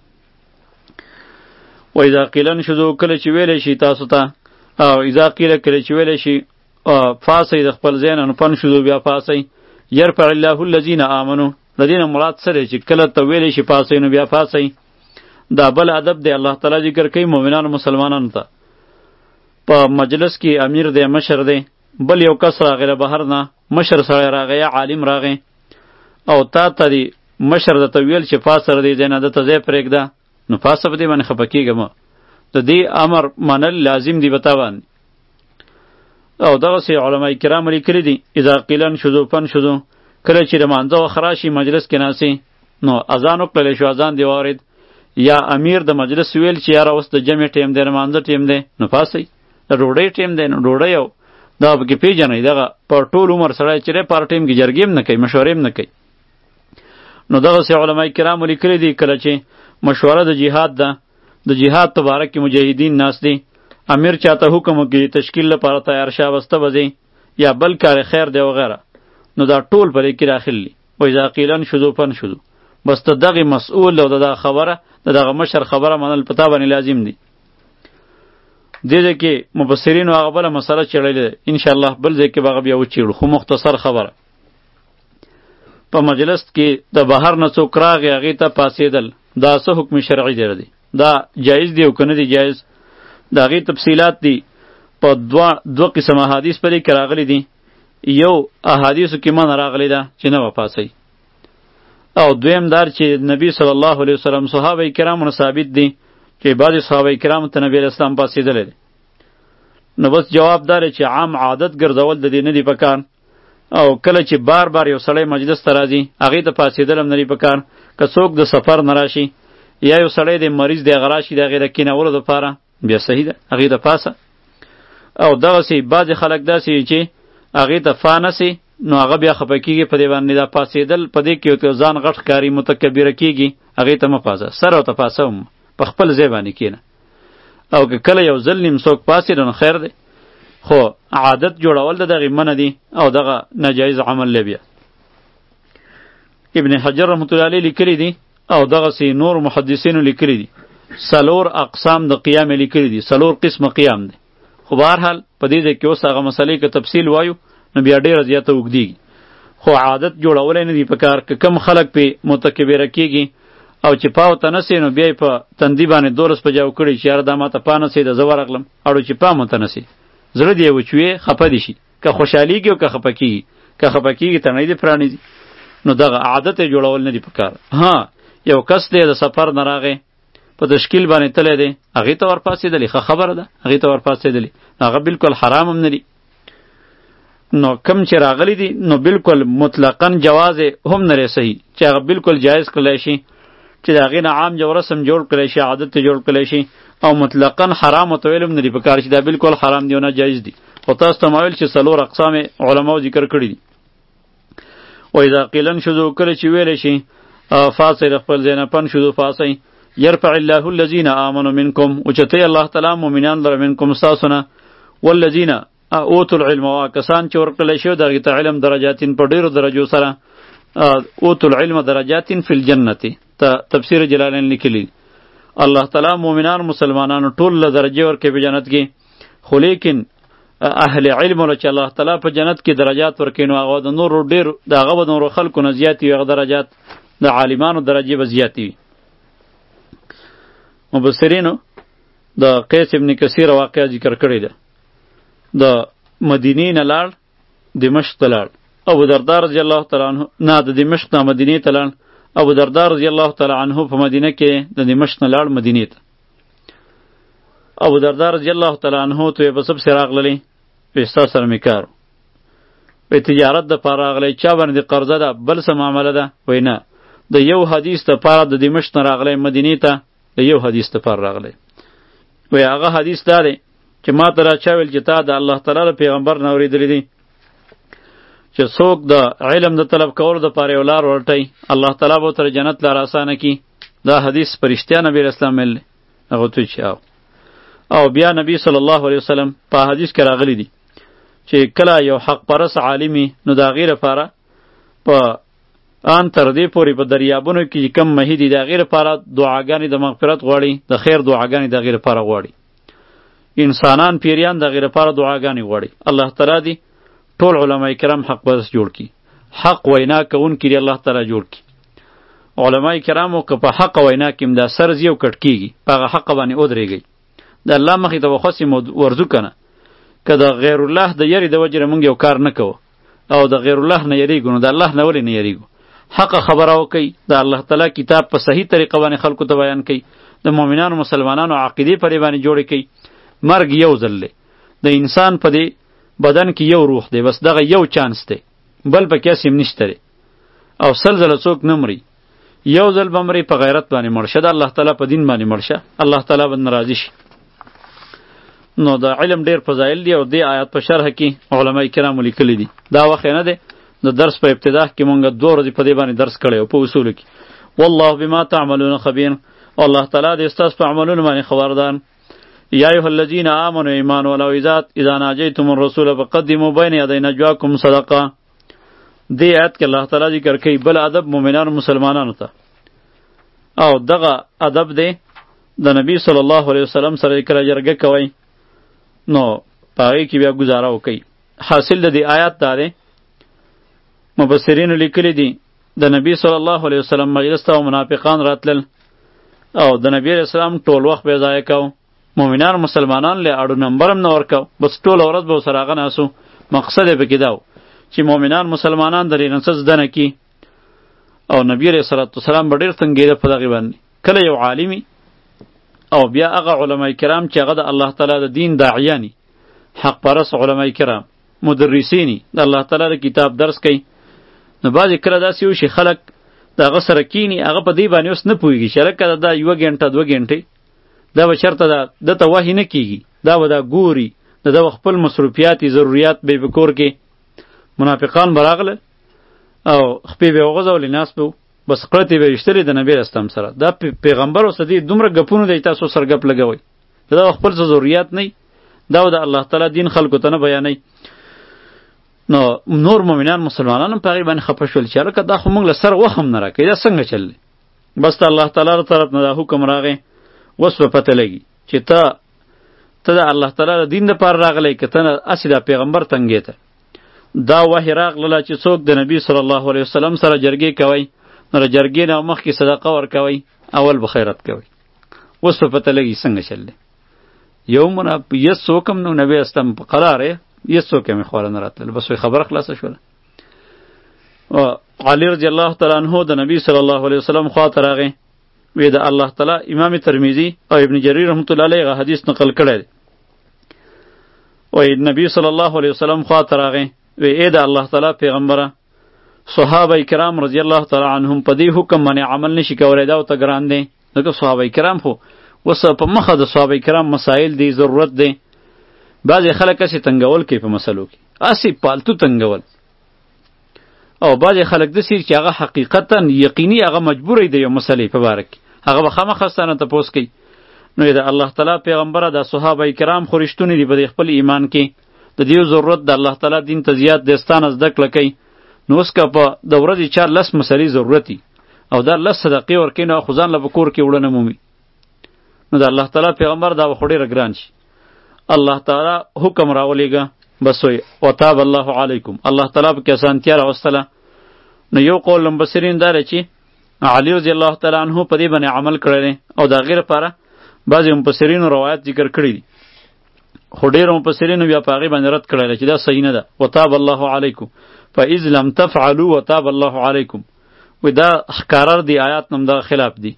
و اذا قیل انشزوا کله چې ویلی شي تاسو ته او اذا قیل کله چې ویلی شي فاسئ د خپل ځای نه نو فانشزوا بیا فاسئ. یرفع الله الذین آمنوا د دې نه مراد څه دی چې کله ته ویلی شي فاسئ نو بیا فاسئ. دا بل ادب دی الله تعالی ذکر کوي مؤمنانو مسلمانانو ته. په مجلس کې امیر دی، مشر دی، بل یو کس راغی له بهر نه، مشر سړی راغی یا عالم راغی او تا ته دی مشر درته ویل چې فاسر دی ځای نه دته ځای پرېږده نو فاسه په دې باندې خفه کېږه مه. د دې امر منل لازم دی به تا باندې. او دغسې علما کرام لیکلي دي اذا قیل انشزوا فانشزوا کله چې د مانځه وخت راشي مجلس کې ناستې نو اذان وکړلی شو، اذان دی واورېد یا امیر د مجلس ویل چې یاره اوس د جمع ټیم دی، د مانځه ټیم دی نو پاسئ. د ډوډۍ ټیم دی نو ډوډۍ او دا پکې پېژنئ دغه په ټول عمر سړی چې دی په هر ټیم کې جرګې هم نه کوي، مشورې هم نه کوي. نو دغسې علما کرامو لیکلي دي کله چې مشوره د جهاد ده، د جهاد په باره کې مجاهدین ناست دي، امیر چاته حکم وکړي تشکیل لپاره تیار شه بسته بځئ یا بل کار خیر دی وغیره نو دا ټول په دې کې داخل دي. و اذا قیل انشزوا فانشزوا بس د دغې مسؤول او د دغه خبره د دغه مشر خبره منل په تا باندې لازم دي. دې ځای کې مفسرینو هغه بله مسله څېړلې ده، انشاءالله بل ځای کې به هغه بیا وڅېړو، خو مختصر خبره په مجلس کې د بهر نه څوک راغی هغې ته پاڅېدل دا څه حکم شرعي دی دی دا جایز دی او که نه دی جایز د هغې تفصیلات دي. په دوه دوه قسم احادیث په دې کې راغلي دي. یو احادیثو کې منع راغلی ده چې نه وپاسئ، او دویم دار چې نبی صلی الله علیه وسلم صحابه کرامو نه ثابت دي چې بعضې صحابه کرامو ته نبی علیه السلام پاسېدلی دی. نو بس جواب داره چې عام عادت ګرځول د دې نه دی پکار، او کله چې بار بار یو سړی مجلس ته راځي هغې ته پاسېدل هم نه دی پکار. که څوک د سفر نه راشي یا یو سړی د مریض دی هغه راشي د هغې د کېنولو دپاره بیا صحیح ده هغې د پاسه. او دغسې بعضې خلک داسې چې هغې ته فا نسي نو هغه بیا خفه کېږي په دې باندې دا پاسېدل په دې کې یو ځان غټ ښکاري متکبره کېږي هغې ته مه پاسه، سر ورته پاسه هم په خپل ځای باندې کښېنه. او که کله یو ځل نیم څوک پاسېده نو خیر دی، خو عادت جوړول د دغې منع دي او دغه ناجایز عمل دی. بیا ابن حجر رحمت الله علیه لیکلی دي او دغسې نور محدثینو لیکلی دي څلور اقسام د قیام لیکلی دي، څلور قسمه قیام دی. خو بهرحال په دې ځای کې اوس هغه مسلې که تفصیل وایو نو بیا ډېره زیاته اوږدېږي، خو عادت جوړولی نه دي پکار. که کم خلک پې متکبره کېږي او چې پاو ته نسي نو بیا یې په تندي باندې دولس بجاو کړي چې یاره دا ما ته پا نسي د زه ورغلم، اړو چې پا مو ته نسي زړه دې یې وچوې خفه دي شي، که خوشحالېږي او که خفه کېږي، که خفه کېږي تڼۍ دې پرانیزي. نو دغه عادت یې جوړول نه دي پکار. ها یو کس دی د سفر نه راغی په تشکیل باندې تللی دی هغې ته ورپاسېدلې ښه خبره ده، هغې ته ورپاسېدلې هغه بالکل حرام هم نه دي. نو کم چې راغلی دي نو بالکل مطلقاً جواز هم نه دی صحیح چې هغه بالکل جایز کړلی شي چې د هغې نه عام جو رسم جوړ کړی شي، عادت ته جوړ کړی شي، او مطلقاً حرام ورته ویل هم نه دي پکار چې دا بالکل حرام دی او ناجایز دي. خو تاسو ته ما ویل چې څلور اقسام علماو ذکر کړي دي. و اذا قیل انشزوا کله چې ویلی شي فاسئ د خپل ځای نه فانشزوا فاسئ. یرفع الله الذین آمنوا منکم اوچتوي الله تعالی مؤمنان لره منکم ستاسو نه والذین اوتوا العلم وا کسان چې ورکړلی شوی د هغې ته علم درجاتین په ډېرو درجو سره اوتوا العلم درجاتین فی الجنة ته تفسیر جلالین لیکلی. الله تعالی مؤمنان مسلمانانو ټول له درجې ورکوي په جنت کې، خو لیکن اهل علم ول چې الله تعالی په جنت کې درجات ورکړي نو هغه د نور ډیر د هغه به نور خلکو نه زیات وي، هغه درجات د عالمانو درجې به زیات وي. مبصرینو د قیس ابن کثیر واقعه ذکر کړی ده. د مدینې نه لاړ دمشق ته لاړ، ابو درداء رضی الله تعالی عنه نه د دمشق نه مدینې ته لاړ، ابو درداء رضی الله تعالی عنه په مدینه کې د دمشق نه لاړ مدینې ته. ابو درداء رضی الله تعالی عنه ته په سب سره راغلی، پستا سره میکار په تجارت د پاره راغلی، چا باندې قرضه ده بل څه معامله ده، وینا د یو حدیث ته پاره د دمشق نه راغلی مدینې ته، د یو حدیث ته پاره راغلی. وی هغه حدیث دا دی چې ما ته را چا ویل چې تا د الله تعالی پیغمبر نه اورېدلی دی چې څوک د علم د طلب کولو دپاره یو لار ورټی الله تعالی به ورته جنت لار اسانه کي. دا حدیث په رښتیا نبی اسلام ویلی هغه ته چې او او بیا نبی صلی الله علیه وسلم په حدیث کې راغلی دی چې کله یو حق پرس عالمی نو د هغې لپاره په آن تر دې پورې په دریابونو کې کم مهی دي د هغې لپاره دعاګانې د مغفرت غواړي، د خیر دعاګانې د هغې لپاره غواړي، انسانان پیریان د هغې لپاره دعاګانې غواړي. الله تعالی دی ټول علماء کرام حق پرس جوړ کی، حق وینا کوونکي دی الله تعالی جوړ کی. علماء کرامو که په حق وینا کې دا سر زیو کټ کیږي په هغه حق باندې ودرېږئ، د الله مخې ته به خاصې ورځو که نه، که د غیر الله د یری د وجې نه مونږ یو کار نه کوو او د غیر الله نه یریږو نو د الله نه ولې نه یریږو. حق خبره وکئ، د الله تعالی کتاب په صحیح طریقه باندې خلکو ته بیان کئ، د مؤمنانو مسلمانانو عقیدې پرې باندې جوړې کئ. مرګ یو ځل دی، د انسان په دې بدن کې یو روح دی، بس دغه یو چانس دی، بل په کیس هم نشته دی او سل ځله څوک نه مري، یو ځل به مري په غیرت باندې مړ شه، د الله تعالی په دین باندې مړ شه، الله تعالی به ناراضي شي. نو د علم ډیر فضایل دی او دې آیات په شرح کې علماء کرام لیکلي دي. دا وخت نه دی د درس په ابتدا کې مونږ دوه ورځې په دې باندې درس کړی او په اصول کې والله بما تعملون خبیر، الله تعالی دې ستاسو په عملونو باندې خبردار. یا ایها الذین آمنوا ایمان ولو اذا ناجیتم الرسول فقدموا بین یدی نجواکم صدقه. دې آیت کې الله تعالی ذکر کوي بل ادب مؤمنانو مسلمانانو ته، او دغه ادب دی د نبی صلی الله علیه وسلم سره کله جرګه کوي نو پاره کې بیا گزاره وکي. حاصل د دې آیات دا دی مفسرین لیکلي دي د نبی صلی الله علیه وسلم مجلس ته منافقان راتلل او د نبی علیہ السلام ټول وخت به ضایع کو، مؤمنان مسلمانان له اړو نمبر هم نه ورکاو، بس ټول ورځ به سره هغه ناسو. مقصد یې پکې دا و چې مؤمنان مسلمانان درې نسز دنه کی او نبی علیہ السلام به ډېر تنګېده په دغې باندې. کله یو عالمي او بیا هغه علماء کرام چې هغه د الله تعالی د دین داعیانی حق پرس علماء کرام مدرسینی د الله تعالی د کتاب درس کوي، نو بعضې کله داسې وشي خلک د هغه سره کیني، هغه په دې باندې اوس نه پوهېږي چې هلکه دا یوه ګنټه دوه ګنټې دا به چېرته ده دته وحي نه کېږي، دا به دا ګوري، د ده خپل مصروفیات ضروریات به په کور کې. منافقان به راغله او خپې به یې وغځولې، ناست به بس قړتې به ویشتلې د نبي اسلام سره. دا پیغمبر اوس دې دومره ګپونه دی تاسو سره ګپ لګوئ، دا خپل څه ضروریات نه دا د الله تعالی دین خلکو ته نه بیانوي. نو نور مؤمنان مسلمانان هم په هغې باندې خفه شول چې هلکه دا خو موږ له سره وخت هم نه راکوي، دا څنګه چل دی؟ بس د الله تعالی له طرف نه دا حکم راغی، اوس به پته لګي چې ته ته د الله تعالی د دین دپاره راغلی که ته هسې دا پیغمبر تنګې ته. دا وحی راغله چې څوک د نبی صلی الله علیه وسلم سره جرګې کوئ نو د جرګې نه مخکې صدقه ورکوئ، اول به خیرت کوئ. اوس به پته لګي څنګه چل دی. یو منا یس څوک هم نو نبی اسلام په قرار یې یس څوک یې مې خواره نه راتلل، بس وی خبره خلاصه شوله. علی رضی الله تعالی عنه د نبی صلی الله علیه وسلم خواته راغی، وی د الله تعالی امام ترمذی او ابن جریر رحمت الله علیه حدیث نقل کړی دی. وی نبی صلی الله علیه وسلم خواته راغی، وی ای د الله تعالی پیغمبره صحابه کرام رضی الله تعالی عنهم په دې حکم باندې عمل نشي کولای، دا ورته ګران دی. ځکه صحابه کرام خو اوس په مخه د صحابه کرام مسائل دی، ضرورت دی. بعضې خلک هسې تنګول کوي په مسلو کې، هسې پالتو تنګول، او بعضې خلک داسې چې هغه حقیقتا یقیني هغه مجبوری دی یو مسلې په باره کې، هغه به خامخا ستانه تپوس کوي. نو د الله تعالی پیغمبره د صحابه کرام خو رښتونې دي په خپل ایمان کې، د دې ضرورت د الله تعالی دین ته زیات دستانه زده کړه کوي. نو اوس که په د ورځې چار لس مسلې ضرورت دي او دا لس صدقې ورکوي نو خو ځان له به کور کې وړه نه مومي، نو د الله تعالی پیغمبر دا به خو ډېره ګران شي. الله تعالی حکم راولېږه بس وی وتاب الله علیکم الله تعالی په کې اسانتیا راوستله. نو یو قول مفسرین دا دی چې علی رضی الله تعالی عنہ په دې باندې عمل کړی او دا غیر لپاره بعضې مفسرینو روایت ذکر کړی دي، خو ډېرو مفسرینو بیا په هغې باندې رد کړی دی چې دا صحیح نه ده. وتاب الله علیکم فاذ لم تفعلوا وتاب الله علیکم، وی دا ښکاره دی آیات نم دغه خلاف دی.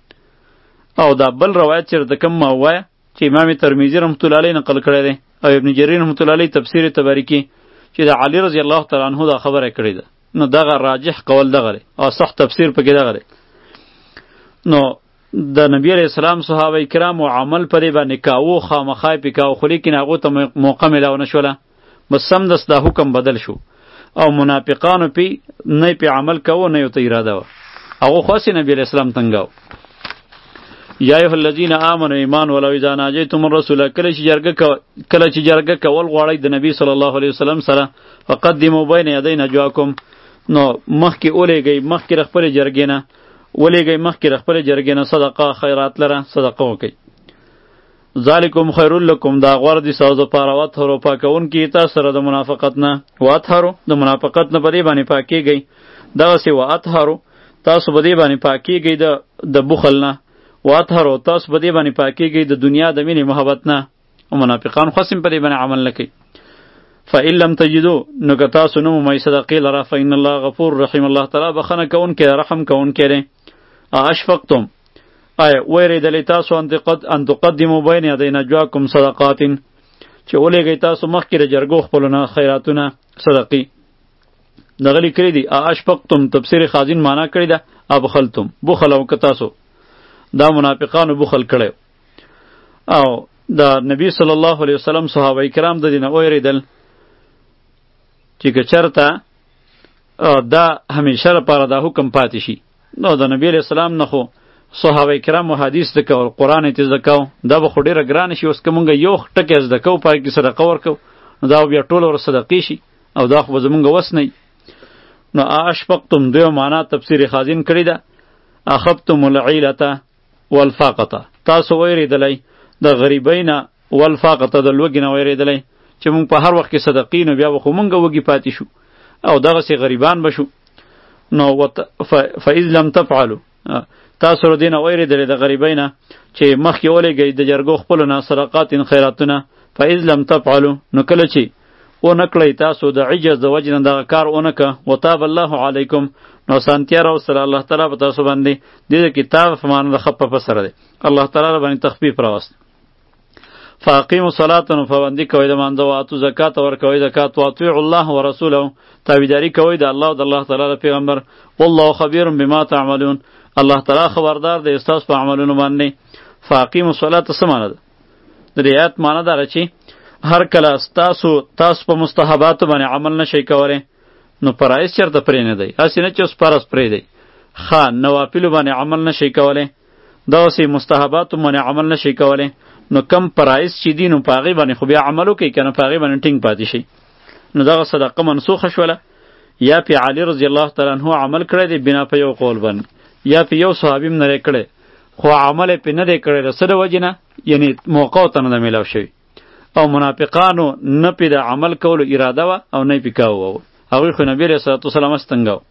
او دا بل روایت چې د کوم ما ووایه چې امام ترمذي رحمت الله علیه نقل کړی دی او ابن جریر رحمت الله علیه تفسیر طبري کې چې د علی رضی الله تعالی عنہ دا خبره کړې ده. نو دغه راجح قول دغه دی او صح تفسیر پکې دغه دی. نو د نبی علیہ السلام صحابه کرام او عمل پرې باندې کاوه خامخای پې کاوه، خو لیکن هغو ته موقع میلاو نه شوله، بس سمدست دا حکم بدل شو او منافقانو پې نه پې عمل کوه نه یو ته اراده وه، هغو خاصې نبی علیہ السلام تنګاو. یا ایها الذین آمنوا ایمان ولو اذا ناجیتم الرسول، کله چې جرګه کله چې جرګه کول غواړئ د نبی صلی الله علیه وسلم سره، فقدموا بین یدی نجواکم، نو مخکې اولېږئ مخکې د خپلې جرګې نه ولیږئ مخکې د خپلې جرګې نه صدقه خیرات لره صدقه وکئ. ذالکم خیر لکم، دا غوره دي ستاسو دپاره، واطهرو پاکوونکي تاسو سره د منافقت نه، واطهرو د منافقت نه په دې باندې پاکېږئ، دغسې واطهرو تاسو په دې باندې پاکېږئ د بخل نه، واطهرو تاسو په دې باندې پاکېږئ د دنیا د مینې محبت نه، او منافقان خو هم په دې باندې عمل نه کوي. فإن لم تجدوا، نو که تاسو نه مومئ صدقې لره، فإن الله غفور رحیم، الله تعالی بخښنه کوونکی رحم کوونکی دی. اشفقتم، آیا ویریدلې تاسو ان تقدموا بین یدی نجواکم صدقات، چې ولېږئ تاسو مخکې د جرګو خپلو نه خیراتونه صدقې. دغه لیکلي دي اشفقتم تفسیر خازن معنا کړې ده ابخلتم، بخل او که تاسو دا منافقانو بخل کړی. او د نبی صلی الله علیه وسلم صحابه کرام د دې نه ویریدل چې که چېرته دا همیشه لپاره دا حکم پاتې شي. نو د نبی علیه السلام نه خو صحابه کرامو حدیث زده کول، قرآن یې زده کوو، دا به خو ډېره ګرانه شي. اوس که مونږ یو ټکی زده کوو په هغې کې صدقه ورکوو، نو دا بیا ټوله ور صدقې شي او دا خو به زمونږ وس نه وي. نو اشفقتم دوی معنا تفسیر خازن کړې ده اخفتم العیلة والفاقة، تاسو ویریدلی د غریبۍ نه، والفاقة د لوږې نه ویریدلی چې مونږ په هر وخت کې صدقې نو بیا به خو مونږ وږي پاتې شو او دغسې غریبان به شو. نو فاذ لم تفعلوا، تاسو ر دې نه ویریدلی د غریبۍ نه چې مخکې ولېږئ د جرګو خپلو نه صدقات خیراتونه. فاذ لم تفعلوا، نو کله چې ونه کړئ تاسو د عجز د وجې نه دغه کار ونه که، وتاب الله علیکم، نو سانتیا راوستله الله تعالی په تاسو باندې. دې د کتاب په معنا د خفه په سره دی، الله تعالی باندې تخفیف راوست. فاقیموا الصلاة، نو پابندي کوئ د مانځه، واتو زکات ورکوئ زکات، واطیعوا الله ورسوله، تابعداري کوئ د الله او د الله تعالی د پیغمبر. والله خبیر بما تعملون، الله تعالی خبردار دی ستاسو په عملونو باندې. فاقیموا الصلاة څه معنا ده؟ د دې آیت معنا دا ده چې هر کله ستاسو تاسو په مستحباتو باندې عمل نشئ کولی، نو فرایض چېرته پرې نه دی، هسې نه چې اوس فرض پرېږدئ. ښه نوافلو باندې عمل نشئ کولی، دغسې مستحباتو باندې عمل نشئ کولی، نو کم فرایض چې دي نو په هغې باندې خو بیا عمل وکئ که نه په هغې باندې ټینګ پاتې شئ. نو دغه صدقه منسوخه شوله، یا پې علي رضی الله تعالی عنه عمل کړی دی بنا په یو قول باندې، یا پې یو صحابي هم نه دی کړی خو عمل یې پې نه دی کړی د څه د وجې نه، یعنې موقع ورته نه ده میلاو شوي. او منافقانو نه پې د عمل کولو اراده وه او نه یې پې کاوه وه، هغوی خو نبي علیه صلات وسلام استنګاو.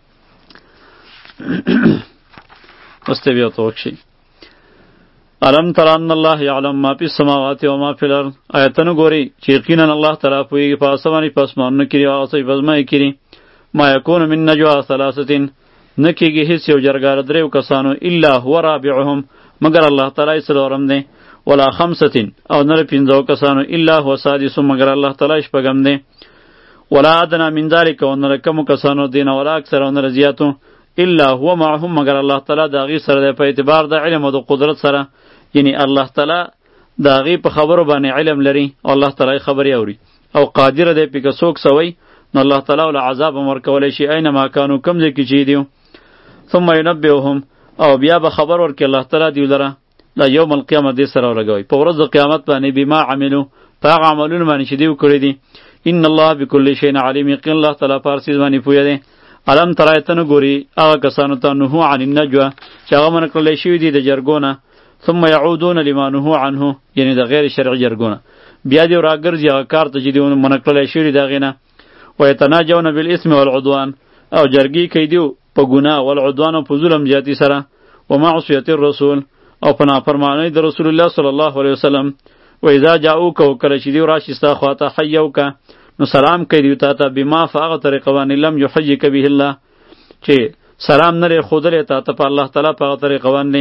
اوس ته بیا ورته وکشئ الم تر ان الله یعلم ما فی السماوات و ما فی الارض، آیتونه ګورئ چې یقینا الله تعالی پوهېږي په هغه څه باندې په اسمانونو کې دي او هغه څه چې په ځمکه کې دي. ما یکون من نجوا ثلاثة، نه کېږي هېڅ یو جرګه د دریو کسانو، الا هو رابعهم، مګر الله تعالی یې څلورم دی، ولا خمسة، او نه د پنځو کسانو، الا هو سادسهم، مګر الله تعالی شپږم دی، ولا ادنى من ذلك، او نه د کمو کسانو دین، ولا اکثر، او نه د زیاتو، الا هو معهم، مګر الله تعالی د هغې سره دی په اعتبار د علم او د قدرت سره، یعنی الله تعالی د هغې په خبرو باندې علم لري او الله تعالی خبرې اوري او قادر دی پې که څوک سوی نو الله تعالی له عذاب هم ورکولی شي اینما کانو کوم ځای کې چې دي. ثم ینبئهم، او بیا به خبر ورکړي الله تعالی دوی لره دا یوم القیامت دې سره ولګوئ په ورځ د قیامت باندې بما عملو، په هغه عملونو باندې چې دوی کړي دي. ان الله بكل شیء علیم، یقین الله تعالی په هر څیز باندې پوهه دی. الم تر آیتونه ګوري هغه کسانو ته نهو عن النجوه چې هغه منع کړلی شوي دي د جرګو نه، ثم يعودون لما نهوا عنه، یعنی د غیر شرعي جرګونه، بیا دې راګرځي هغه کار ته چې دې منع کړلی شوي د هغې نه. ویتناجون بالاسم والعدوان او جرګې کوي دیو په ګناه والعدوان او په ظلم زیاتي سره. ومعصیت الرسول او په نافرمانی د رسول الله صلی الله علیه وسلم. و اذا جاءوک کله چې دیو راشي ستا خواته حیوک نو سلام کوي دیو تا ته بما فاغه طریقه باندې لم یحیک به الله چې سلام نه لري خودلې تا ته په الله تعالی په طریقه باندې.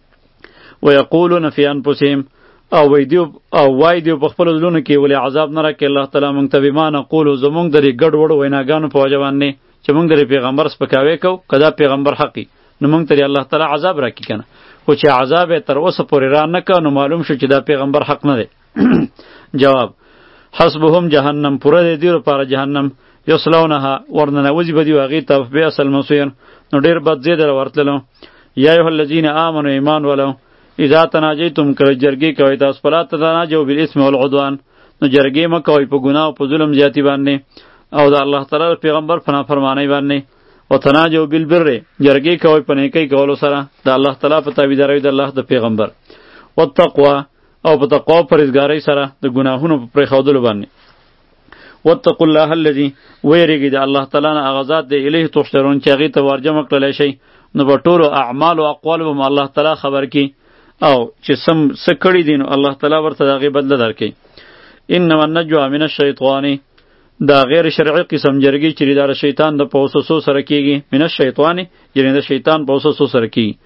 ويقولون فی انفسهم او وای دیو او وای دیو په خپل زلون کې ولې عذاب نه راکې الله تعالی مونږ ته بما نقول زمونږ درې ګډ وړ ویناګانو په وجه باندې چې مونږ درې پیغمبر سپکاوی کو کدا پیغمبر حقی نو مونږ ته الله تعالی عذاب راکې کنه خو چې عذاب تر اوسه پورې را نه کنه معلوم شو چې دا پیغمبر حق نه دی. جواب حسبهم جهنم پوره دی دیو لپاره جهنم یصلونها ورننوځي به دیو هغې ته بئس المصیر نو ډېر بد ځای در ورتللو. یا ایها الذین آمنوا ایمان ولو اذا تناجیتم کله جرګې کوئ تاسو فلا تتناجوا بالاسم والعدوان نو جرګې مه کوئ په ګناه او په ظلم زیاتي باندې او د الله تعالی پیغمبر په نافرمانۍ باندې. وتناجوا بالبر جرګې کوئ په نیکۍ کولو سره د الله تعالی په تابعدارۍ د الله د پیغمبر. والتقوا او په تقوا او پرهیزګارۍ سره د ګناهونو په پرېښودلو باندې. واتقوا الله الذي ویریږي د الله تعالی نه هغه ذات دی الیه تحشرون چې هغې ته ورجمع کړلی شئ نو په ټولو اعمالو او اقوالو به الله تعالی خبر کړي او چې سم څه کړي دي نو الله تعالی ورته د هغې بدله درکوي. انما النجوى من الشیطان دا غیر شرعي قسم جرګې چې دا د شیطان د په وسوسو سره کېږي من الشیطان یعنې د شیطان په وسوسو سره کېږي.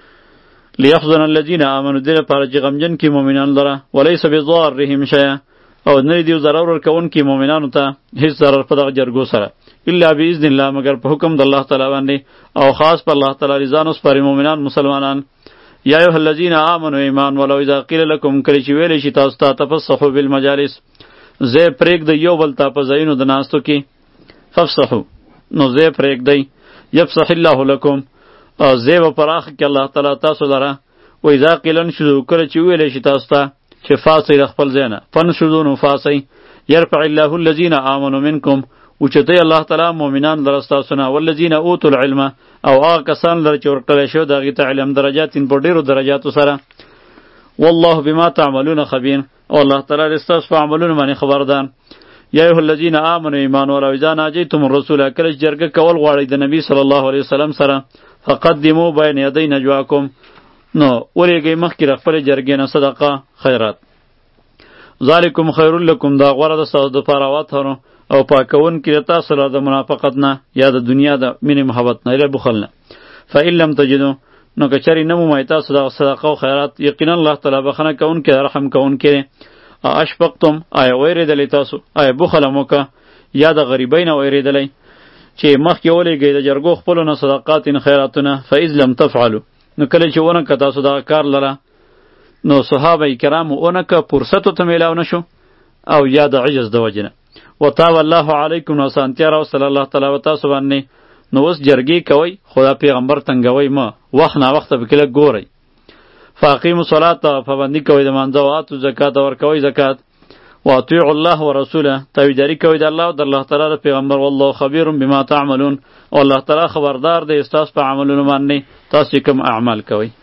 لیحزن الذین آمنوا دې لپاره چې غمجن کړي مؤمنان لره ولیس بضارهم شیئا او نه دیو ضرر ورکوونکي مؤمنانو ته هیڅ ضرر په دغه جرګو سره الا باذن الله مگر په حکم د الله تعالی باندې او خاص په الله تعالی رضا نسپاري مؤمنان مسلمانان. یا ایها الذین آمنوا ایمان ولو اذا قیل لکم کله چې ویلی شي تاسو ته تفسحوا بالمجالس ځای پرېږدئ یو بل ته په ځایونو د ناستو کې فافسحوا نو ځای پرېږدئ یفسح الله لکم او ځای به پراخه کړي الله تعالی تاسو لره. و اذا قیل انشزوا کله چې ویلی شي تاسو ته چې فاسئ د خپل ځای نه فانشزوا نو فاسئ یرفع الله الذین آمنوا منکم اوچتوي الله تعالی مؤمنان لره ستاسو نه والذین اوتوا العلم او هغه کسان لره چې ورکړلی شوی د هغې ته علم درجات په ډېرو درجاتو سره. والله بما تعملون خبیر او الله تعالی د ستاسو په عملونو باندې خبردار. یا ایها الذین آمنوا ایمان ولو اذا ناجیتم الرسول کله چې جرګه کول غواړئ د نبي صلی الله علیه وسلم سره فقدموا بین یدی نجواکم نو ورېږئ مخکې د خپلې جرګې نه صدقه خیرات. ذالکم خیر لکم دا غوره ده ستاسو دپاره واطهرو او پاکون کې د تاسو لپاره د منافقت نه یا د دنیا د مینې محبت نه یا بخل نه. فإن لم تجدوا نو که چېرې نه مومئ تاسو دغه صدقه او خیرات یقینا الله تعالی بخښنه کوونکی رحم کوونکی دی. اشفقتم آیا ویرېدلی تاسو آیا بخل مو که یا د غریبۍ نه ویرېدلی چې مخکې ولېږئ د جرګو خپلو نه صدقات خیراتونه فإذ لم تفعلوا نو کله چې ونه که تاسو دغه کار لره نو صحابه کرامو ونه که فرصت ورته میلاو نه شو او یا د عجز د وجې نه. وتاب الله علیکم نو اسانتیا راوستله الله تعالی و تاسو باندې نو اوس جرګې کوئ خدا پیغمبر تنګوئ مه وخت ناوخته پکې لږ ګورئ. فاقیموا الصلاة پابندي کوئ د مانځه و آتو زکات او ورکوئ زکات واطیعوا الله ورسوله تابعداري کوئ د الله او د الله تعالی د پیغمبر والله خبیر بما تعملون او الله تعالی خبردار دی ستاسو په عملونو باندې تاسو کوم اعمال کوئ.